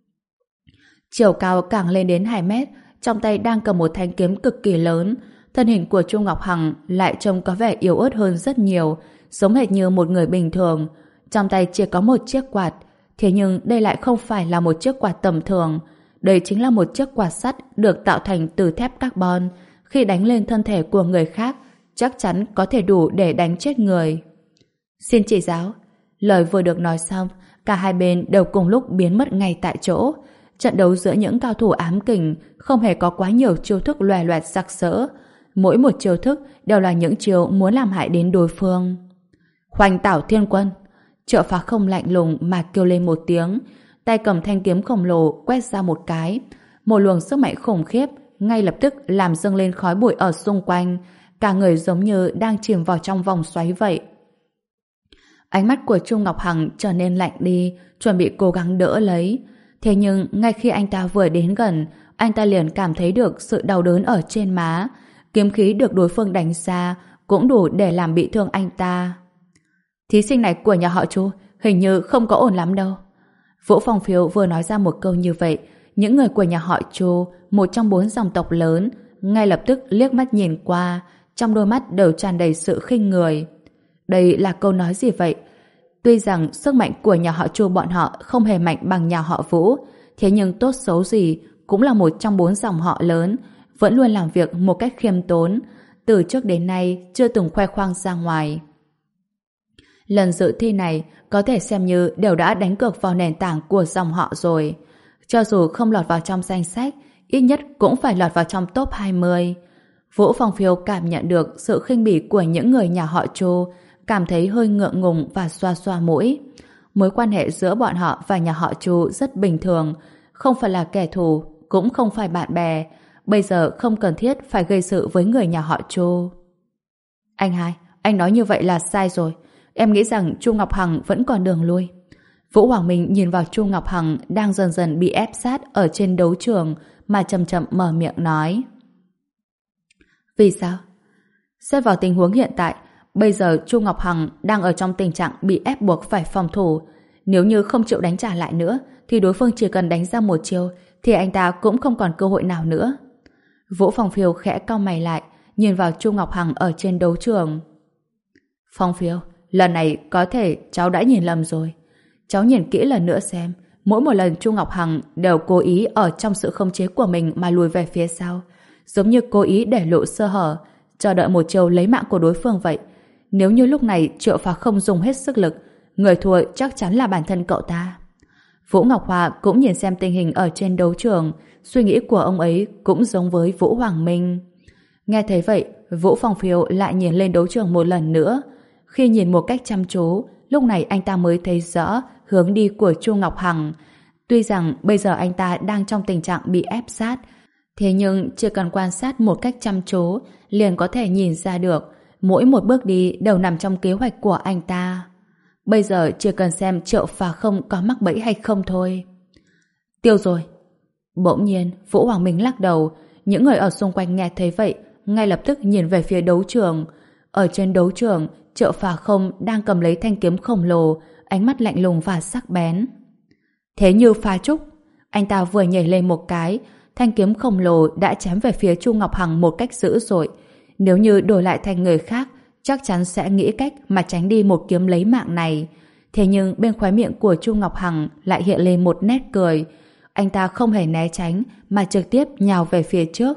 Chiều cao càng lên đến hai mét, trong tay đang cầm một thanh kiếm cực kỳ lớn. Thân hình của Chu Ngọc Hằng lại trông có vẻ yếu ớt hơn rất nhiều, giống hệt như một người bình thường. Trong tay chỉ có một chiếc quạt, thế nhưng đây lại không phải là một chiếc quạt tầm thường. Đây chính là một chiếc quạt sắt được tạo thành từ thép carbon. Khi đánh lên thân thể của người khác, chắc chắn có thể đủ để đánh chết người. Xin chỉ giáo. Lời vừa được nói xong, cả hai bên đều cùng lúc biến mất ngay tại chỗ. Trận đấu giữa những cao thủ ám kình không hề có quá nhiều chiêu thức loè loẹt sặc sỡ. Mỗi một chiêu thức đều là những chiêu muốn làm hại đến đối phương. Hoành Tảo Thiên Quân. Triệu Phá Không lạnh lùng mà kêu lên một tiếng. tay cầm thanh kiếm khổng lồ quét ra một cái. Một luồng sức mạnh khủng khiếp ngay lập tức làm dâng lên khói bụi ở xung quanh, cả người giống như đang chìm vào trong vòng xoáy vậy. Ánh mắt của Chu Ngọc Hằng trở nên lạnh đi, chuẩn bị cố gắng đỡ lấy. Thế nhưng ngay khi anh ta vừa đến gần, anh ta liền cảm thấy được sự đau đớn ở trên má. Kiếm khí được đối phương đánh ra cũng đủ để làm bị thương anh ta. Thí sinh này của nhà họ Chu hình như không có ổn lắm đâu. Vũ Phong Phiêu vừa nói ra một câu như vậy, những người của nhà họ Chu, một trong bốn dòng tộc lớn, ngay lập tức liếc mắt nhìn qua, trong đôi mắt đều tràn đầy sự khinh người. Đây là câu nói gì vậy? Tuy rằng sức mạnh của nhà họ Chu bọn họ không hề mạnh bằng nhà họ Vũ, thế nhưng tốt xấu gì cũng là một trong bốn dòng họ lớn, vẫn luôn làm việc một cách khiêm tốn, từ trước đến nay chưa từng khoe khoang ra ngoài. Lần dự thi này có thể xem như đều đã đánh cược vào nền tảng của dòng họ rồi. Cho dù không lọt vào trong danh sách, ít nhất cũng phải lọt vào trong top hai mươi. Vũ Phong Phiêu cảm nhận được sự khinh bỉ của những người nhà họ Chu, cảm thấy hơi ngượng ngùng và xoa xoa mũi. Mối quan hệ giữa bọn họ và nhà họ Chu rất bình thường, không phải là kẻ thù, cũng không phải bạn bè. Bây giờ không cần thiết phải gây sự với người nhà họ Chu. Anh hai, anh nói như vậy là sai rồi. Em nghĩ rằng Chu Ngọc Hằng vẫn còn đường lui. Vũ Hoàng Minh nhìn vào Chu Ngọc Hằng đang dần dần bị ép sát ở trên đấu trường mà chậm chậm mở miệng nói. Vì sao? Xét vào tình huống hiện tại, bây giờ Chu Ngọc Hằng đang ở trong tình trạng bị ép buộc phải phòng thủ. Nếu như không chịu đánh trả lại nữa, thì đối phương chỉ cần đánh ra một chiêu, thì anh ta cũng không còn cơ hội nào nữa. Vũ Phong Phiêu khẽ cau mày lại, nhìn vào Chu Ngọc Hằng ở trên đấu trường. Phong Phiêu, lần này có thể cháu đã nhìn lầm rồi. Cháu nhìn kỹ lần nữa xem, mỗi một lần Chu Ngọc Hằng đều cố ý ở trong sự khống chế của mình mà lùi về phía sau, giống như cố ý để lộ sơ hở, chờ đợi một chiều lấy mạng của đối phương vậy. Nếu như lúc này Triệu Phá không dùng hết sức lực, người thua chắc chắn là bản thân cậu ta. Vũ Ngọc Hoa cũng nhìn xem tình hình ở trên đấu trường, suy nghĩ của ông ấy cũng giống với Vũ Hoàng Minh. Nghe thấy vậy, Vũ Phong Phiêu lại nhìn lên đấu trường một lần nữa. Khi nhìn một cách chăm chú, lúc này anh ta mới thấy rõ hướng đi của Chu Ngọc Hằng. Tuy rằng bây giờ anh ta đang trong tình trạng bị ép sát, thế nhưng chỉ cần quan sát một cách chăm chú, liền có thể nhìn ra được mỗi một bước đi đều nằm trong kế hoạch của anh ta. Bây giờ chỉ cần xem Triệu Phá không có mắc bẫy hay không thôi. Tiêu rồi. Bỗng nhiên, Vũ Hoàng Minh lắc đầu. Những người ở xung quanh nghe thấy vậy, ngay lập tức nhìn về phía đấu trường. Ở trên đấu trường, Triệu Phá không đang cầm lấy thanh kiếm khổng lồ, ánh mắt lạnh lùng và sắc bén. Thế như Phá Trúc, anh ta vừa nhảy lên một cái, thanh kiếm khổng lồ đã chém về phía Chu Ngọc Hằng một cách dữ dội. Nếu như đổi lại thành người khác, chắc chắn sẽ nghĩ cách mà tránh đi một kiếm lấy mạng này. Thế nhưng bên khóe miệng của Chu Ngọc Hằng lại hiện lên một nét cười. Anh ta không hề né tránh mà trực tiếp nhào về phía trước.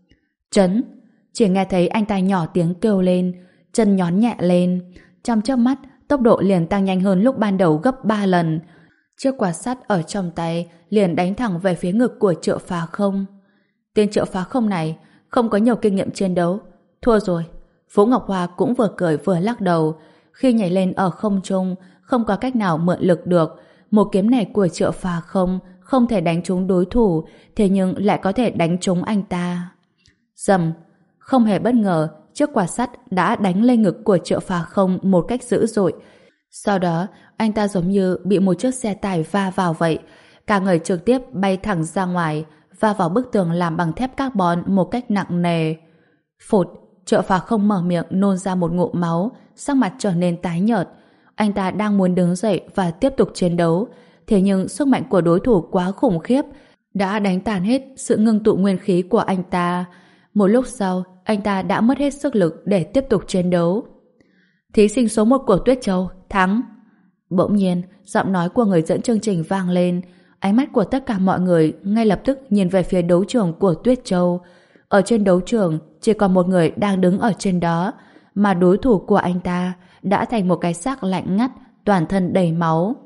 Chấn! Chỉ nghe thấy anh ta nhỏ tiếng kêu lên, chân nhón nhẹ lên. Trong chớp mắt, tốc độ liền tăng nhanh hơn lúc ban đầu gấp ba lần. Chiếc quạt sắt ở trong tay liền đánh thẳng về phía ngực của Triệu Phá không. Tên Triệu Phá không này không có nhiều kinh nghiệm chiến đấu. Thua rồi. Vũ Ngọc Hoa cũng vừa cười vừa lắc đầu. Khi nhảy lên ở không trung, không có cách nào mượn lực được. Một kiếm này của Triệu Phá không không thể đánh trúng đối thủ, thế nhưng lại có thể đánh trúng anh ta. Rầm! Không hề bất ngờ, chiếc quạt sắt đã đánh lên ngực của Triệu Phá không một cách dữ dội. Sau đó, anh ta giống như bị một chiếc xe tải va vào vậy. Cả người trực tiếp bay thẳng ra ngoài, va vào bức tường làm bằng thép carbon một cách nặng nề. Phụt! Triệu Phá không mở miệng nôn ra một ngụm máu, sắc mặt trở nên tái nhợt. Anh ta đang muốn đứng dậy và tiếp tục chiến đấu, thế nhưng sức mạnh của đối thủ quá khủng khiếp, đã đánh tàn hết sự ngưng tụ nguyên khí của anh ta. Một lúc sau, anh ta đã mất hết sức lực để tiếp tục chiến đấu. Thí sinh số một của Tuyết Châu, thắng! Bỗng nhiên, giọng nói của người dẫn chương trình vang lên. Ánh mắt của tất cả mọi người ngay lập tức nhìn về phía đấu trường của Tuyết Châu. Ở trên đấu trường, chỉ còn một người đang đứng ở trên đó, mà đối thủ của anh ta đã thành một cái xác lạnh ngắt, toàn thân đầy máu.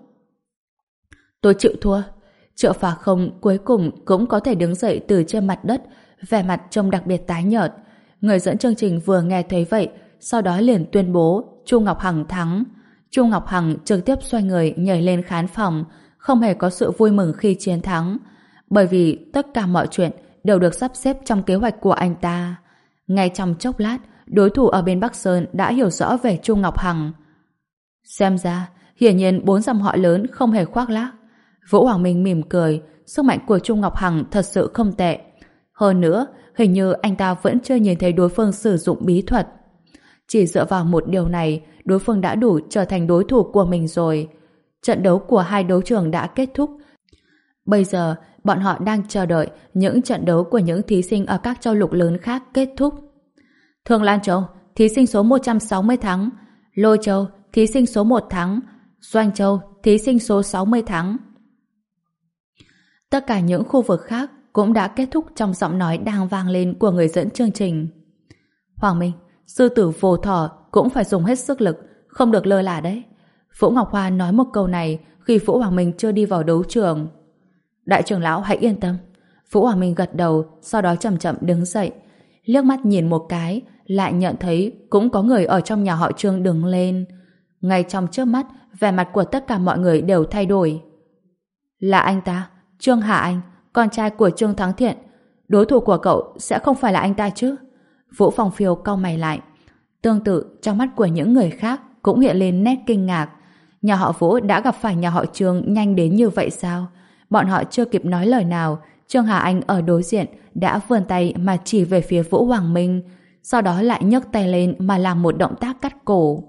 Tôi chịu thua. Triệu Phá không cuối cùng cũng có thể đứng dậy từ trên mặt đất, vẻ mặt trông đặc biệt tái nhợt. Người dẫn chương trình vừa nghe thấy vậy, sau đó liền tuyên bố Chu Ngọc Hằng thắng. Chu Ngọc Hằng trực tiếp xoay người nhảy lên khán phòng, không hề có sự vui mừng khi chiến thắng, bởi vì tất cả mọi chuyện đều được sắp xếp trong kế hoạch của anh ta. Ngay trong chốc lát, đối thủ ở bên Bắc Sơn đã hiểu rõ về Chu Ngọc Hằng. Xem ra, hiển nhiên bốn dòng họ lớn không hề khoác lác. Vũ Hoàng Minh mỉm cười, sức mạnh của Chu Ngọc Hằng thật sự không tệ. Hơn nữa, hình như anh ta vẫn chưa nhìn thấy đối phương sử dụng bí thuật. Chỉ dựa vào một điều này, đối phương đã đủ trở thành đối thủ của mình rồi. Trận đấu của hai đấu trường đã kết thúc. Bây giờ, bọn họ đang chờ đợi những trận đấu của những thí sinh ở các châu lục lớn khác kết thúc. Thường Lan Châu, thí sinh số một trăm sáu mươi thắng. Lôi Châu, thí sinh số một thắng. Doanh Châu, thí sinh số sáu mươi thắng. Tất cả những khu vực khác cũng đã kết thúc trong giọng nói đang vang lên của người dẫn chương trình. Hoàng Minh, sư tử vô thỏ cũng phải dùng hết sức lực, không được lơ là đấy. Vũ Ngọc Hoa nói một câu này khi Vũ Hoàng Minh chưa đi vào đấu trường. Đại trưởng lão hãy yên tâm. Vũ Hoàng Minh gật đầu, sau đó chậm chậm đứng dậy. Liếc mắt nhìn một cái, lại nhận thấy cũng có người ở trong nhà họ Trương đứng lên. Ngay trong chớp mắt, vẻ mặt của tất cả mọi người đều thay đổi. Là anh ta, Trương Hà Anh, con trai của Trương Thắng Thiện. Đối thủ của cậu sẽ không phải là anh ta chứ? Vũ Phong Phiêu cau mày lại. Tương tự, trong mắt của những người khác cũng hiện lên nét kinh ngạc. Nhà họ Vũ đã gặp phải nhà họ Trương nhanh đến như vậy sao? Bọn họ chưa kịp nói lời nào, Trương Hà Anh ở đối diện đã vươn tay mà chỉ về phía Vũ Hoàng Minh, sau đó lại nhấc tay lên mà làm một động tác cắt cổ.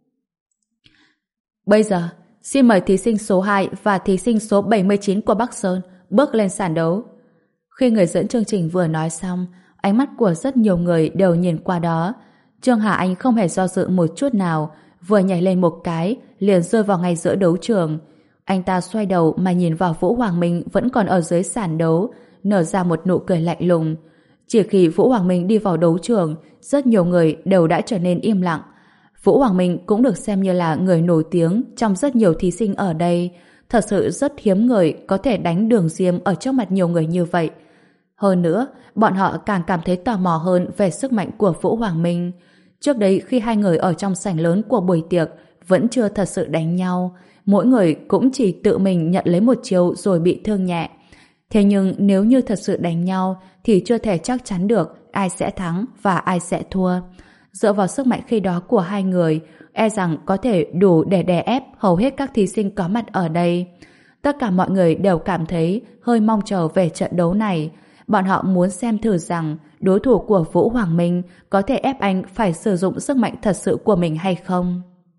Bây giờ, xin mời thí sinh số hai và thí sinh số bảy mươi chín của Bắc Sơn bước lên sàn đấu. Khi người dẫn chương trình vừa nói xong, ánh mắt của rất nhiều người đều nhìn qua đó. Trương Hà Anh không hề do dự một chút nào, vừa nhảy lên một cái, liền rơi vào ngay giữa đấu trường. Anh ta xoay đầu mà nhìn vào Vũ Hoàng Minh vẫn còn ở dưới sàn đấu, nở ra một nụ cười lạnh lùng. Chỉ khi Vũ Hoàng Minh đi vào đấu trường, rất nhiều người đều đã trở nên im lặng. Vũ Hoàng Minh cũng được xem như là người nổi tiếng trong rất nhiều thí sinh ở đây. Thật sự rất hiếm người có thể đánh Đường Diêm ở trước mặt nhiều người như vậy. Hơn nữa, bọn họ càng cảm thấy tò mò hơn về sức mạnh của Vũ Hoàng Minh. Trước đấy khi hai người ở trong sảnh lớn của buổi tiệc vẫn chưa thật sự đánh nhau, mỗi người cũng chỉ tự mình nhận lấy một chiêu rồi bị thương nhẹ. Thế nhưng nếu như thật sự đánh nhau thì chưa thể chắc chắn được ai sẽ thắng và ai sẽ thua. Dựa vào sức mạnh khi đó của hai người, e rằng có thể đủ để đè ép hầu hết các thí sinh có mặt ở đây. Tất cả mọi người đều cảm thấy hơi mong chờ về trận đấu này. Bọn họ muốn xem thử rằng đối thủ của Vũ Hoàng Minh có thể ép anh phải sử dụng sức mạnh thật sự của mình hay không.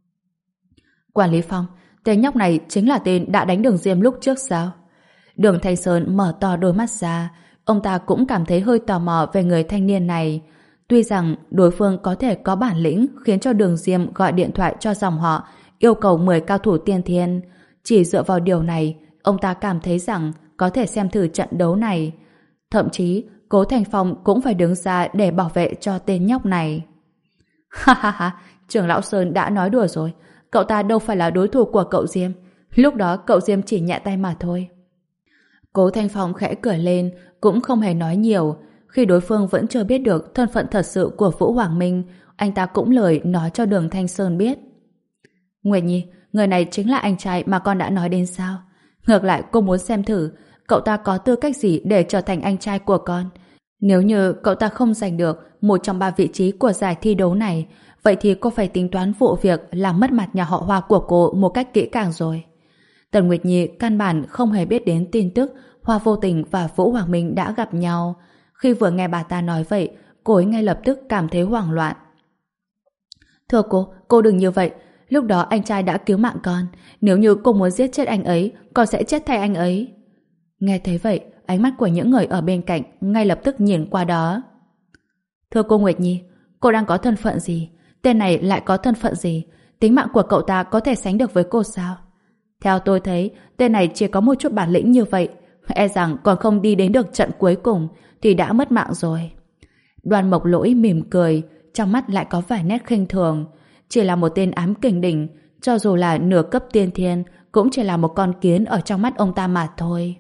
Quản lý Phong, tên nhóc này chính là tên đã đánh Đường Diêm lúc trước sao? Đường Thanh Sơn mở to đôi mắt ra, ông ta cũng cảm thấy hơi tò mò về người thanh niên này. Tuy rằng đối phương có thể có bản lĩnh khiến cho Đường Diêm gọi điện thoại cho dòng họ yêu cầu mười cao thủ tiên thiên, chỉ dựa vào điều này, ông ta cảm thấy rằng có thể xem thử trận đấu này. Thậm chí, Cố Thành Phong cũng phải đứng ra để bảo vệ cho tên nhóc này. Ha ha ha, trưởng lão Sơn đã nói đùa rồi, cậu ta đâu phải là đối thủ của cậu Diêm. Lúc đó cậu Diêm chỉ nhẹ tay mà thôi. Cố Thanh Phong khẽ cười lên, cũng không hề nói nhiều. Khi đối phương vẫn chưa biết được thân phận thật sự của Vũ Hoàng Minh, anh ta cũng lời nói cho Đường Thanh Sơn biết. Nguyệt Nhi, người này chính là anh trai mà con đã nói đến sao? Ngược lại cô muốn xem thử cậu ta có tư cách gì để trở thành anh trai của con. Nếu như cậu ta không giành được một trong ba vị trí của giải thi đấu này, vậy thì cô phải tính toán vụ việc làm mất mặt nhà họ Hoa của cô một cách kỹ càng rồi. Tần Nguyệt Nhi căn bản không hề biết đến tin tức Hoa Vô Tình và Vũ Hoàng Minh đã gặp nhau. Khi vừa nghe bà ta nói vậy, cô ấy ngay lập tức cảm thấy hoảng loạn. Thưa cô, cô đừng như vậy. Lúc đó anh trai đã cứu mạng con. Nếu như cô muốn giết chết anh ấy, con sẽ chết thay anh ấy. Nghe thấy vậy, ánh mắt của những người ở bên cạnh ngay lập tức nhìn qua đó. Thưa cô Nguyệt Nhi, cô đang có thân phận gì? Tên này lại có thân phận gì? Tính mạng của cậu ta có thể sánh được với cô sao? Theo tôi thấy, tên này chỉ có một chút bản lĩnh như vậy, e rằng còn không đi đến được trận cuối cùng thì đã mất mạng rồi. Đoan Mộc Lỗi mỉm cười, trong mắt lại có vài nét khinh thường. Chỉ là một tên ám kình đỉnh, cho dù là nửa cấp tiên thiên, cũng chỉ là một con kiến ở trong mắt ông ta mà thôi.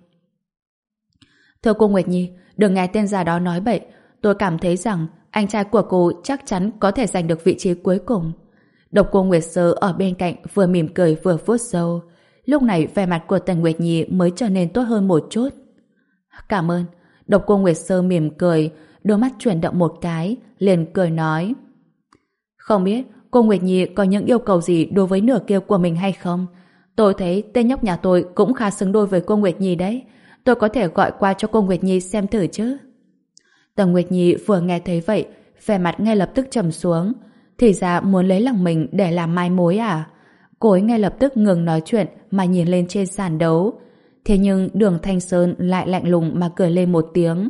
Thưa cô Nguyệt Nhi, đừng nghe tên già đó nói bậy. Tôi cảm thấy rằng anh trai của cô chắc chắn có thể giành được vị trí cuối cùng. Độc Cô Nguyệt Sơ ở bên cạnh vừa mỉm cười vừa vuốt râu. Lúc này vẻ mặt của Tần Nguyệt Nhi mới trở nên tốt hơn một chút. Cảm ơn. Độc Cô Nguyệt Sơ mỉm cười, đôi mắt chuyển động một cái, liền cười nói. Không biết cô Nguyệt Nhi có những yêu cầu gì đối với nửa kia của mình hay không? Tôi thấy tên nhóc nhà tôi cũng khá xứng đôi với cô Nguyệt Nhi đấy. Tôi có thể gọi qua cho cô Nguyệt Nhi xem thử chứ. Tần Nguyệt Nhi vừa nghe thấy vậy, vẻ mặt ngay lập tức trầm xuống. Thì ra muốn lấy lòng mình để làm mai mối à? Cô ấy ngay lập tức ngừng nói chuyện mà nhìn lên trên sàn đấu. Thế nhưng Đường Thanh Sơn lại lạnh lùng mà cười lên một tiếng.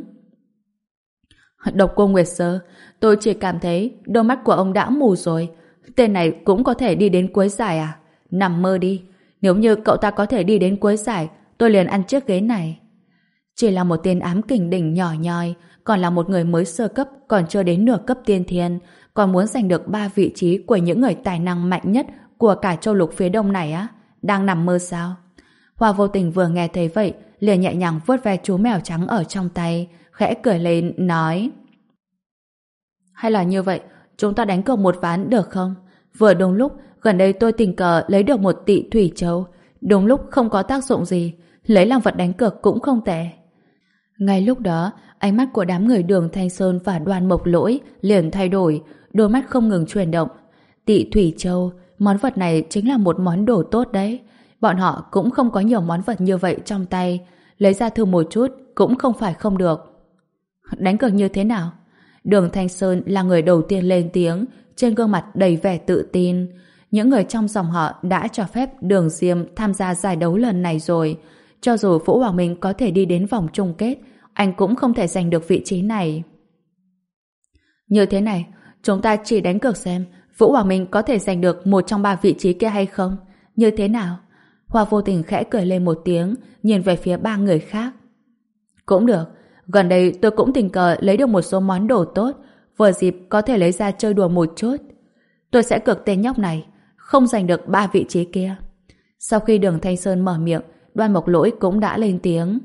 Độc Cô Nguyệt Sơ, tôi chỉ cảm thấy đôi mắt của ông đã mù rồi. Tên này cũng có thể đi đến cuối giải à? Nằm mơ đi. Nếu như cậu ta có thể đi đến cuối giải, tôi liền ăn chiếc ghế này. Chỉ là một tên ám kình đỉnh nhỏ nhoi, còn là một người mới sơ cấp, còn chưa đến nửa cấp tiên thiên, còn muốn giành được ba vị trí của những người tài năng mạnh nhất của cả châu lục phía đông này á? Đang nằm mơ sao? Hoa Vô Tình vừa nghe thấy vậy, liền nhẹ nhàng vuốt ve chú mèo trắng ở trong tay, khẽ cười lên, nói. Hay là như vậy, chúng ta đánh cược một ván được không? Vừa đúng lúc, gần đây tôi tình cờ lấy được một tị thủy châu. Đúng lúc không có tác dụng gì, lấy làm vật đánh cược cũng không tệ. Ngay lúc đó, ánh mắt của đám người Đường Thanh Sơn và Đoan Mộc Lỗi liền thay đổi, đôi mắt không ngừng chuyển động. Tị thủy châu, món vật này chính là một món đồ tốt đấy. Bọn họ cũng không có nhiều món vật như vậy trong tay, lấy ra thử một chút cũng không phải không được. Đánh cược như thế nào? Đường Thanh Sơn là người đầu tiên lên tiếng, trên gương mặt đầy vẻ tự tin. Những người trong dòng họ đã cho phép Đường Diêm tham gia giải đấu lần này rồi. Cho dù Vũ Hoàng Minh có thể đi đến vòng chung kết, anh cũng không thể giành được vị trí này. Như thế này, chúng ta chỉ đánh cược xem Vũ Hoàng Minh có thể giành được một trong ba vị trí kia hay không? Như thế nào? Hoa Vô Tình khẽ cười lên một tiếng, nhìn về phía ba người khác. Cũng được, gần đây tôi cũng tình cờ lấy được một số món đồ tốt, vừa dịp có thể lấy ra chơi đùa một chút. Tôi sẽ cược tên nhóc này không giành được ba vị trí kia. Sau khi Đường Thanh Sơn mở miệng, Đoan Mộc Lỗi cũng đã lên tiếng.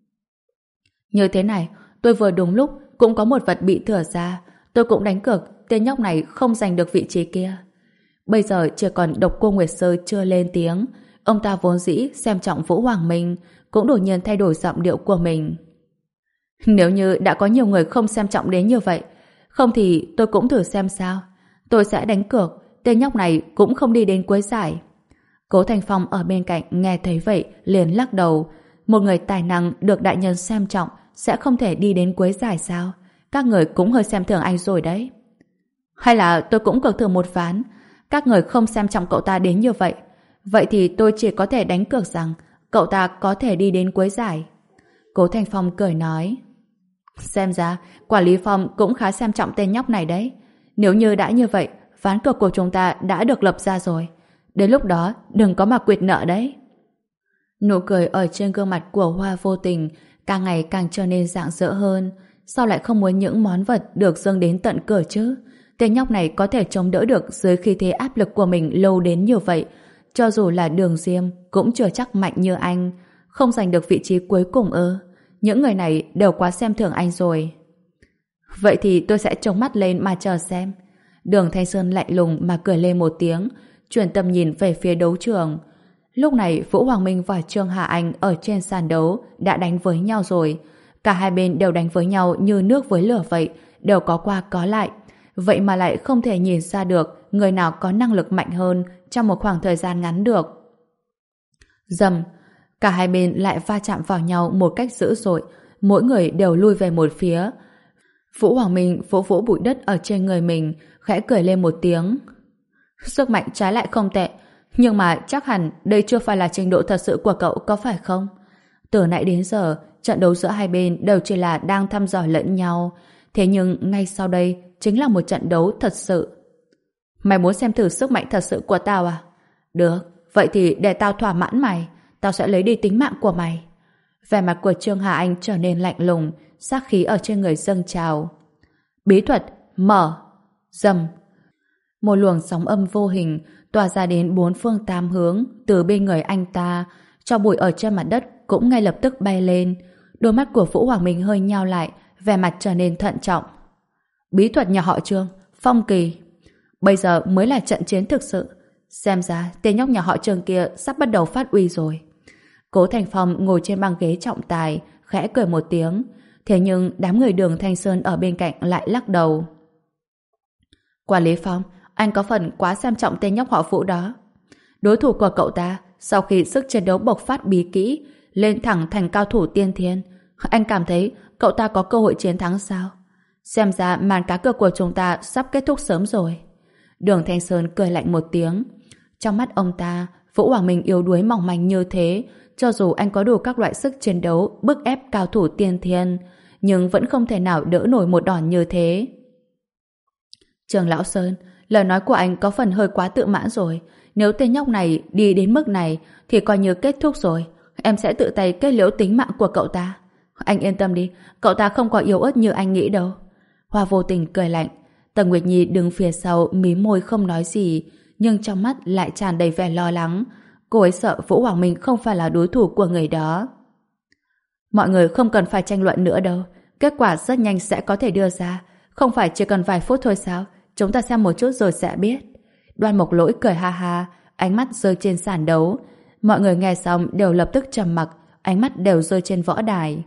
Như thế này, tôi vừa đúng lúc cũng có một vật bị thừa ra, tôi cũng đánh cược tên nhóc này không giành được vị trí kia. Bây giờ chỉ còn Độc Cô Nguyệt Sơ chưa lên tiếng. Ông ta vốn dĩ xem trọng Vũ Hoàng Minh, cũng đột nhiên thay đổi giọng điệu của mình. Nếu như đã có nhiều người không xem trọng đến như vậy, không thì tôi cũng thử xem sao. Tôi sẽ đánh cược tên nhóc này cũng không đi đến cuối giải. Cố Thành Phong ở bên cạnh nghe thấy vậy liền lắc đầu. Một người tài năng được đại nhân xem trọng sẽ không thể đi đến cuối giải sao? Các người cũng hơi xem thường anh rồi đấy. Hay là tôi cũng cược thử một ván. Các người không xem trọng cậu ta đến như vậy, vậy thì tôi chỉ có thể đánh cược rằng cậu ta có thể đi đến cuối giải. Cố Thành Phong cười nói. Xem ra quản lý Phong cũng khá xem trọng tên nhóc này đấy. Nếu như đã như vậy, ván cược của chúng ta đã được lập ra rồi. Đến lúc đó đừng có mà quỵt nợ đấy. Nụ cười ở trên gương mặt của Hoa Vô Tình càng ngày càng trở nên rạng rỡ hơn. Sao lại không muốn những món vật được dâng đến tận cửa chứ? Tên nhóc này có thể chống đỡ được dưới khí thế áp lực của mình lâu đến như vậy. Cho dù là Đường Diêm cũng chưa chắc mạnh như anh. Không giành được vị trí cuối cùng ư? Những người này đều quá xem thường anh rồi. Vậy thì tôi sẽ trông mắt lên mà chờ xem. Đường Thanh Sơn lạnh lùng mà cười lên một tiếng, chuyển tầm nhìn về phía đấu trường. Lúc này Vũ Hoàng Minh và Trương Hà Anh ở trên sàn đấu đã đánh với nhau rồi. Cả hai bên đều đánh với nhau như nước với lửa vậy, đều có qua có lại. Vậy mà lại không thể nhìn ra được người nào có năng lực mạnh hơn trong một khoảng thời gian ngắn được. Dầm, cả hai bên lại va chạm vào nhau một cách dữ dội, mỗi người đều lui về một phía. Vũ Hoàng Minh vỗ vỗ bụi đất ở trên người mình, khẽ cười lên một tiếng. Sức mạnh trái lại không tệ, nhưng mà chắc hẳn đây chưa phải là trình độ thật sự của cậu, có phải không? Từ nãy đến giờ, trận đấu giữa hai bên đều chỉ là đang thăm dò lẫn nhau. Thế nhưng ngay sau đây chính là một trận đấu thật sự. Mày muốn xem thử sức mạnh thật sự của tao à? Được, vậy thì để tao thỏa mãn mày, tao sẽ lấy đi tính mạng của mày. Vẻ mặt của Trương Hà Anh trở nên lạnh lùng, sát khí ở trên người dâng trào. Bí thuật, mở, dầm. Một luồng sóng âm vô hình tỏa ra đến bốn phương tám hướng từ bên người anh ta, cho bụi ở trên mặt đất cũng ngay lập tức bay lên. Đôi mắt của Vũ Hoàng Minh hơi nhao lại, vẻ mặt trở nên thận trọng. Bí thuật nhà họ Trương, Phong Kỳ. Bây giờ mới là trận chiến thực sự. Xem ra tên nhóc nhà họ Trương kia sắp bắt đầu phát uy rồi. Cố Thành Phong ngồi trên băng ghế trọng tài, khẽ cười một tiếng. Thế nhưng đám người Đường Thanh Sơn ở bên cạnh lại lắc đầu. Quản lý Phong, anh có phần quá xem trọng tên nhóc họ Vũ đó. Đối thủ của cậu ta, sau khi sức chiến đấu bộc phát bí kỹ, lên thẳng thành cao thủ tiên thiên, anh cảm thấy cậu ta có cơ hội chiến thắng sao? Xem ra màn cá cược của chúng ta sắp kết thúc sớm rồi. Đường Thanh Sơn cười lạnh một tiếng. Trong mắt ông ta, Vũ Hoàng Minh yếu đuối mỏng manh như thế, cho dù anh có đủ các loại sức chiến đấu bức ép cao thủ tiên thiên, nhưng vẫn không thể nào đỡ nổi một đòn như thế. Trường Lão Sơn, lời nói của anh có phần hơi quá tự mãn rồi. Nếu tên nhóc này đi đến mức này thì coi như kết thúc rồi. Em sẽ tự tay kết liễu tính mạng của cậu ta. Anh yên tâm đi, cậu ta không có yếu ớt như anh nghĩ đâu. Hoa Vô Tình cười lạnh. Tần Nguyệt Nhi đứng phía sau mím môi không nói gì, nhưng trong mắt lại tràn đầy vẻ lo lắng. Cô ấy sợ Vũ Hoàng Minh không phải là đối thủ của người đó. Mọi người không cần phải tranh luận nữa đâu. Kết quả rất nhanh sẽ có thể đưa ra. Không phải chỉ cần vài phút thôi sao? Chúng ta xem một chút rồi sẽ biết. Đoan Mộc Lỗi cười ha ha, ánh mắt rơi trên sàn đấu. Mọi người nghe xong đều lập tức trầm mặc, ánh mắt đều rơi trên võ đài.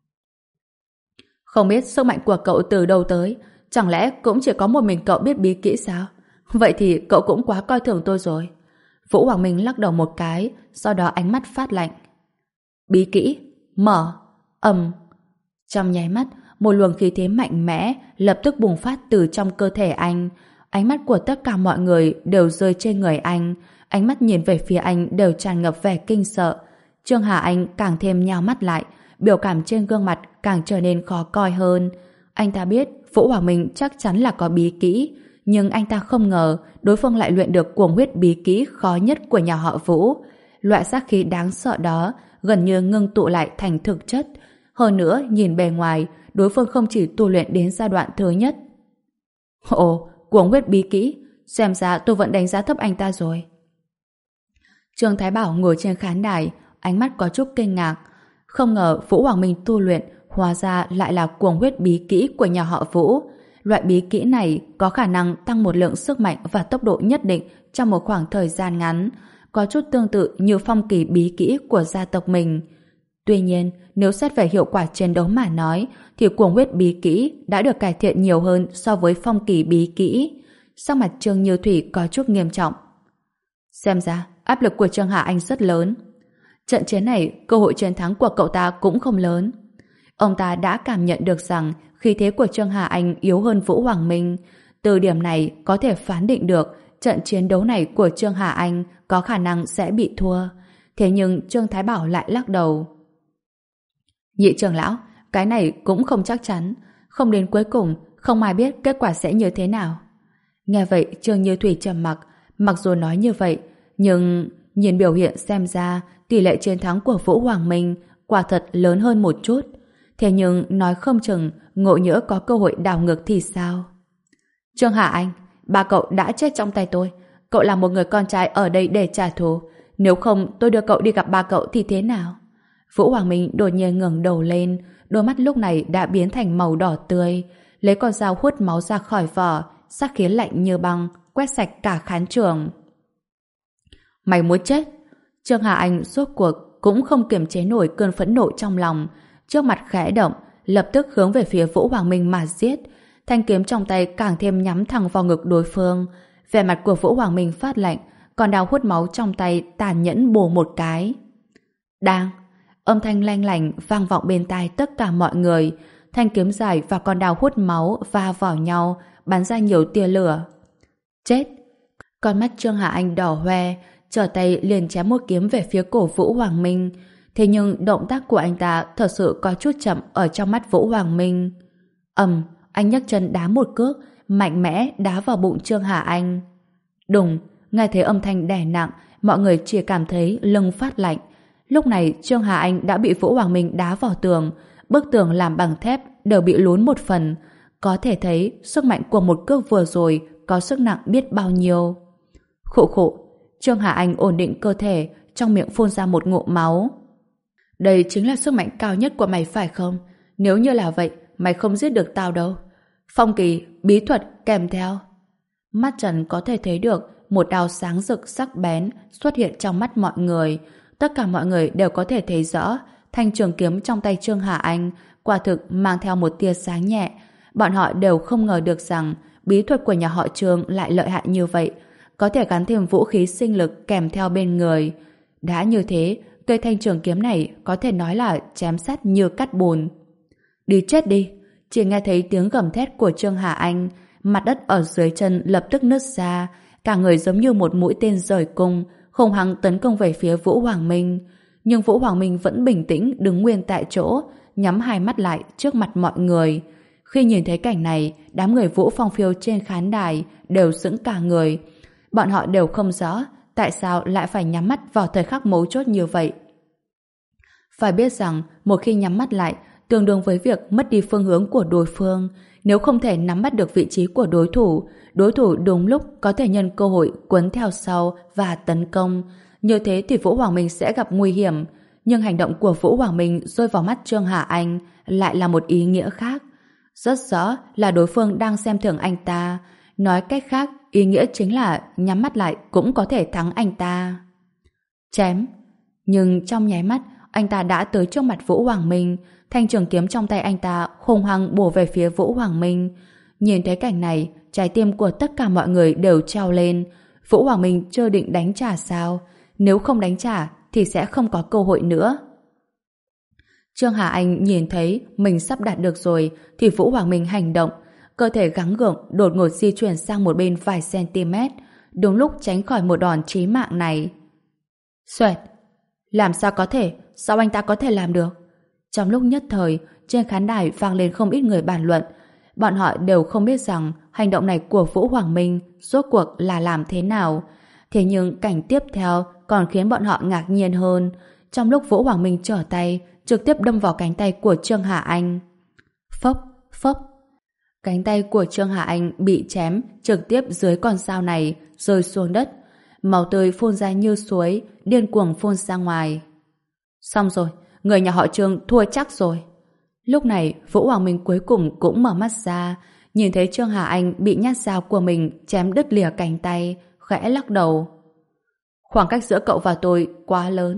Không biết sức mạnh của cậu từ đâu tới, chẳng lẽ cũng chỉ có một mình cậu biết bí kỹ sao? Vậy thì cậu cũng quá coi thường tôi rồi. Vũ Hoàng Minh lắc đầu một cái, sau đó ánh mắt phát lạnh. Bí kỹ, mở, ầm. Trong nháy mắt, một luồng khí thế mạnh mẽ lập tức bùng phát từ trong cơ thể anh. Ánh mắt của tất cả mọi người đều rơi trên người anh. Ánh mắt nhìn về phía anh đều tràn ngập vẻ kinh sợ. Trương Hà Anh càng thêm nhao mắt lại, biểu cảm trên gương mặt càng trở nên khó coi hơn. Anh ta biết Vũ Hoàng Minh chắc chắn là có bí kỹ, nhưng anh ta không ngờ đối phương lại luyện được cuồng huyết bí kỹ khó nhất của nhà họ Vũ. Loại sát khí đáng sợ đó gần như ngưng tụ lại thành thực chất. Hơn nữa, nhìn bề ngoài, đối phương không chỉ tu luyện đến giai đoạn thứ nhất. Ồ, cuồng huyết bí kỹ, xem ra tôi vẫn đánh giá thấp anh ta rồi. Trương Thái Bảo ngồi trên khán đài, ánh mắt có chút kinh ngạc. Không ngờ Vũ Hoàng Minh tu luyện hóa ra lại là cuồng huyết bí kỹ của nhà họ Vũ. Loại bí kỹ này có khả năng tăng một lượng sức mạnh và tốc độ nhất định trong một khoảng thời gian ngắn, có chút tương tự như phong kỳ bí kỹ của gia tộc mình. Tuy nhiên, nếu xét về hiệu quả chiến đấu mà nói, thì cuồng huyết bí kỹ đã được cải thiện nhiều hơn so với phong kỳ bí kỹ. Sắc mặt Trương Như Thủy có chút nghiêm trọng. Xem ra, áp lực của Trương Hà Anh rất lớn. Trận chiến này, cơ hội chiến thắng của cậu ta cũng không lớn. Ông ta đã cảm nhận được rằng khí thế của Trương Hà Anh yếu hơn Vũ Hoàng Minh. Từ điểm này có thể phán định được trận chiến đấu này của Trương Hà Anh có khả năng sẽ bị thua. Thế nhưng Trương Thái Bảo lại lắc đầu. Nhị trưởng lão, cái này cũng không chắc chắn. Không đến cuối cùng, không ai biết kết quả sẽ như thế nào. Nghe vậy, Trương Như Thủy trầm mặc. Mặc dù nói như vậy, nhưng nhìn biểu hiện xem ra tỷ lệ chiến thắng của Vũ Hoàng Minh quả thật lớn hơn một chút. Thế nhưng nói không chừng ngộ nhỡ có cơ hội đảo ngược thì sao? Trương Hà Anh, ba cậu đã chết trong tay tôi. Cậu là một người con trai ở đây để trả thù. Nếu không tôi đưa cậu đi gặp ba cậu thì thế nào? Vũ Hoàng Minh đột nhiên ngẩng đầu lên, đôi mắt lúc này đã biến thành màu đỏ tươi, lấy con dao hút máu ra khỏi vỏ, sát khí lạnh như băng, quét sạch cả khán trường. Mày muốn chết? Trương Hà Anh rốt cuộc cũng không kiềm chế nổi cơn phẫn nộ trong lòng, trước mặt khẽ động, lập tức hướng về phía Vũ Hoàng Minh mà giết. Thanh kiếm trong tay càng thêm nhắm thẳng vào ngực đối phương. Vẻ mặt của Vũ Hoàng Minh phát lạnh, còn đao hút máu trong tay tàn nhẫn bổ một cái. Đang, âm thanh lanh lảnh vang vọng bên tai tất cả mọi người. Thanh kiếm dài và con đao hút máu va vào nhau, bắn ra nhiều tia lửa. Chết! Con mắt Trương Hà Anh đỏ hoe, trở tay liền chém một kiếm về phía cổ Vũ Hoàng Minh. Thế nhưng động tác của anh ta thật sự có chút chậm ở trong mắt Vũ Hoàng Minh. Ầm, anh nhấc chân đá một cước, mạnh mẽ đá vào bụng Trương Hà Anh. Đùng, nghe thấy âm thanh đè nặng, mọi người chỉ cảm thấy lưng phát lạnh. Lúc này Trương Hà Anh đã bị Vũ Hoàng Minh đá vào tường, bức tường làm bằng thép đều bị lún một phần. Có thể thấy sức mạnh của một cước vừa rồi có sức nặng biết bao nhiêu. Khụ khụ, Trương Hà Anh ổn định cơ thể, trong miệng phun ra một ngụm máu. Đây chính là sức mạnh cao nhất của mày phải không? Nếu như là vậy, mày không giết được tao đâu. Phong kỳ, bí thuật kèm theo. Mắt Trần có thể thấy được một đao sáng rực sắc bén xuất hiện trong mắt mọi người. Tất cả mọi người đều có thể thấy rõ thanh trường kiếm trong tay Trương Hà Anh quả thực mang theo một tia sáng nhẹ. Bọn họ đều không ngờ được rằng bí thuật của nhà họ Trương lại lợi hại như vậy, có thể gắn thêm vũ khí sinh lực kèm theo bên người. Đã như thế, cây thanh trường kiếm này có thể nói là chém sát như cắt bùn. Đi chết đi! Chỉ nghe thấy tiếng gầm thét của Trương Hà Anh, mặt đất ở dưới chân lập tức nứt ra, cả người giống như một mũi tên rời cung, hùng hăng tấn công về phía Vũ Hoàng Minh. Nhưng Vũ Hoàng Minh vẫn bình tĩnh đứng nguyên tại chỗ, nhắm hai mắt lại trước mặt mọi người. Khi nhìn thấy cảnh này, đám người Vũ Phong Phiêu trên khán đài đều sững cả người. Bọn họ đều không rõ tại sao lại phải nhắm mắt vào thời khắc mấu chốt như vậy. Phải biết rằng, một khi nhắm mắt lại, tương đương với việc mất đi phương hướng của đối phương. Nếu không thể nắm bắt được vị trí của đối thủ, đối thủ đúng lúc có thể nhân cơ hội quấn theo sau và tấn công. Như thế thì Vũ Hoàng Minh sẽ gặp nguy hiểm. Nhưng hành động của Vũ Hoàng Minh rơi vào mắt Trương Hà Anh lại là một ý nghĩa khác. Rất rõ là đối phương đang xem thường anh ta. Nói cách khác, ý nghĩa chính là nhắm mắt lại cũng có thể thắng anh ta. Chém. Nhưng trong nháy mắt, anh ta đã tới trước mặt Vũ Hoàng Minh. Thanh trường kiếm trong tay anh ta hung hăng bổ về phía Vũ Hoàng Minh. Nhìn thấy cảnh này, trái tim của tất cả mọi người đều treo lên. Vũ Hoàng Minh chưa định đánh trả sao? Nếu không đánh trả thì sẽ không có cơ hội nữa. Trương Hà Anh nhìn thấy mình sắp đạt được rồi thì Vũ Hoàng Minh hành động. Cơ thể gắng gượng đột ngột di chuyển sang một bên vài cm, đúng lúc tránh khỏi một đòn chí mạng này. Xoẹt! Làm sao có thể? Sao anh ta có thể làm được? Trong lúc nhất thời, trên khán đài vang lên không ít người bàn luận. Bọn họ đều không biết rằng hành động này của Vũ Hoàng Minh rốt cuộc là làm thế nào. Thế nhưng cảnh tiếp theo còn khiến bọn họ ngạc nhiên hơn. Trong lúc Vũ Hoàng Minh trở tay, trực tiếp đâm vào cánh tay của Trương Hà Anh. Phốc, phốc. Cánh tay của Trương Hà Anh bị chém trực tiếp dưới con dao này, rơi xuống đất. Máu tươi phun ra như suối, điên cuồng phun ra ngoài. Xong rồi, người nhà họ Trương thua chắc rồi. Lúc này, Vũ Hoàng Minh cuối cùng cũng mở mắt ra, nhìn thấy Trương Hà Anh bị nhát dao của mình chém đứt lìa cánh tay, khẽ lắc đầu. Khoảng cách giữa cậu và tôi quá lớn.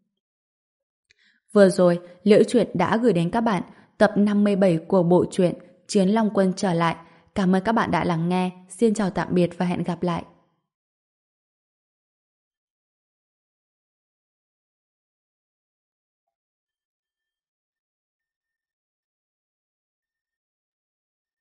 Vừa rồi, Liễu Chuyện đã gửi đến các bạn tập năm mươi bảy của bộ truyện Chiến Long Quân trở lại. Cảm ơn các bạn đã lắng nghe. Xin chào tạm biệt và hẹn gặp lại.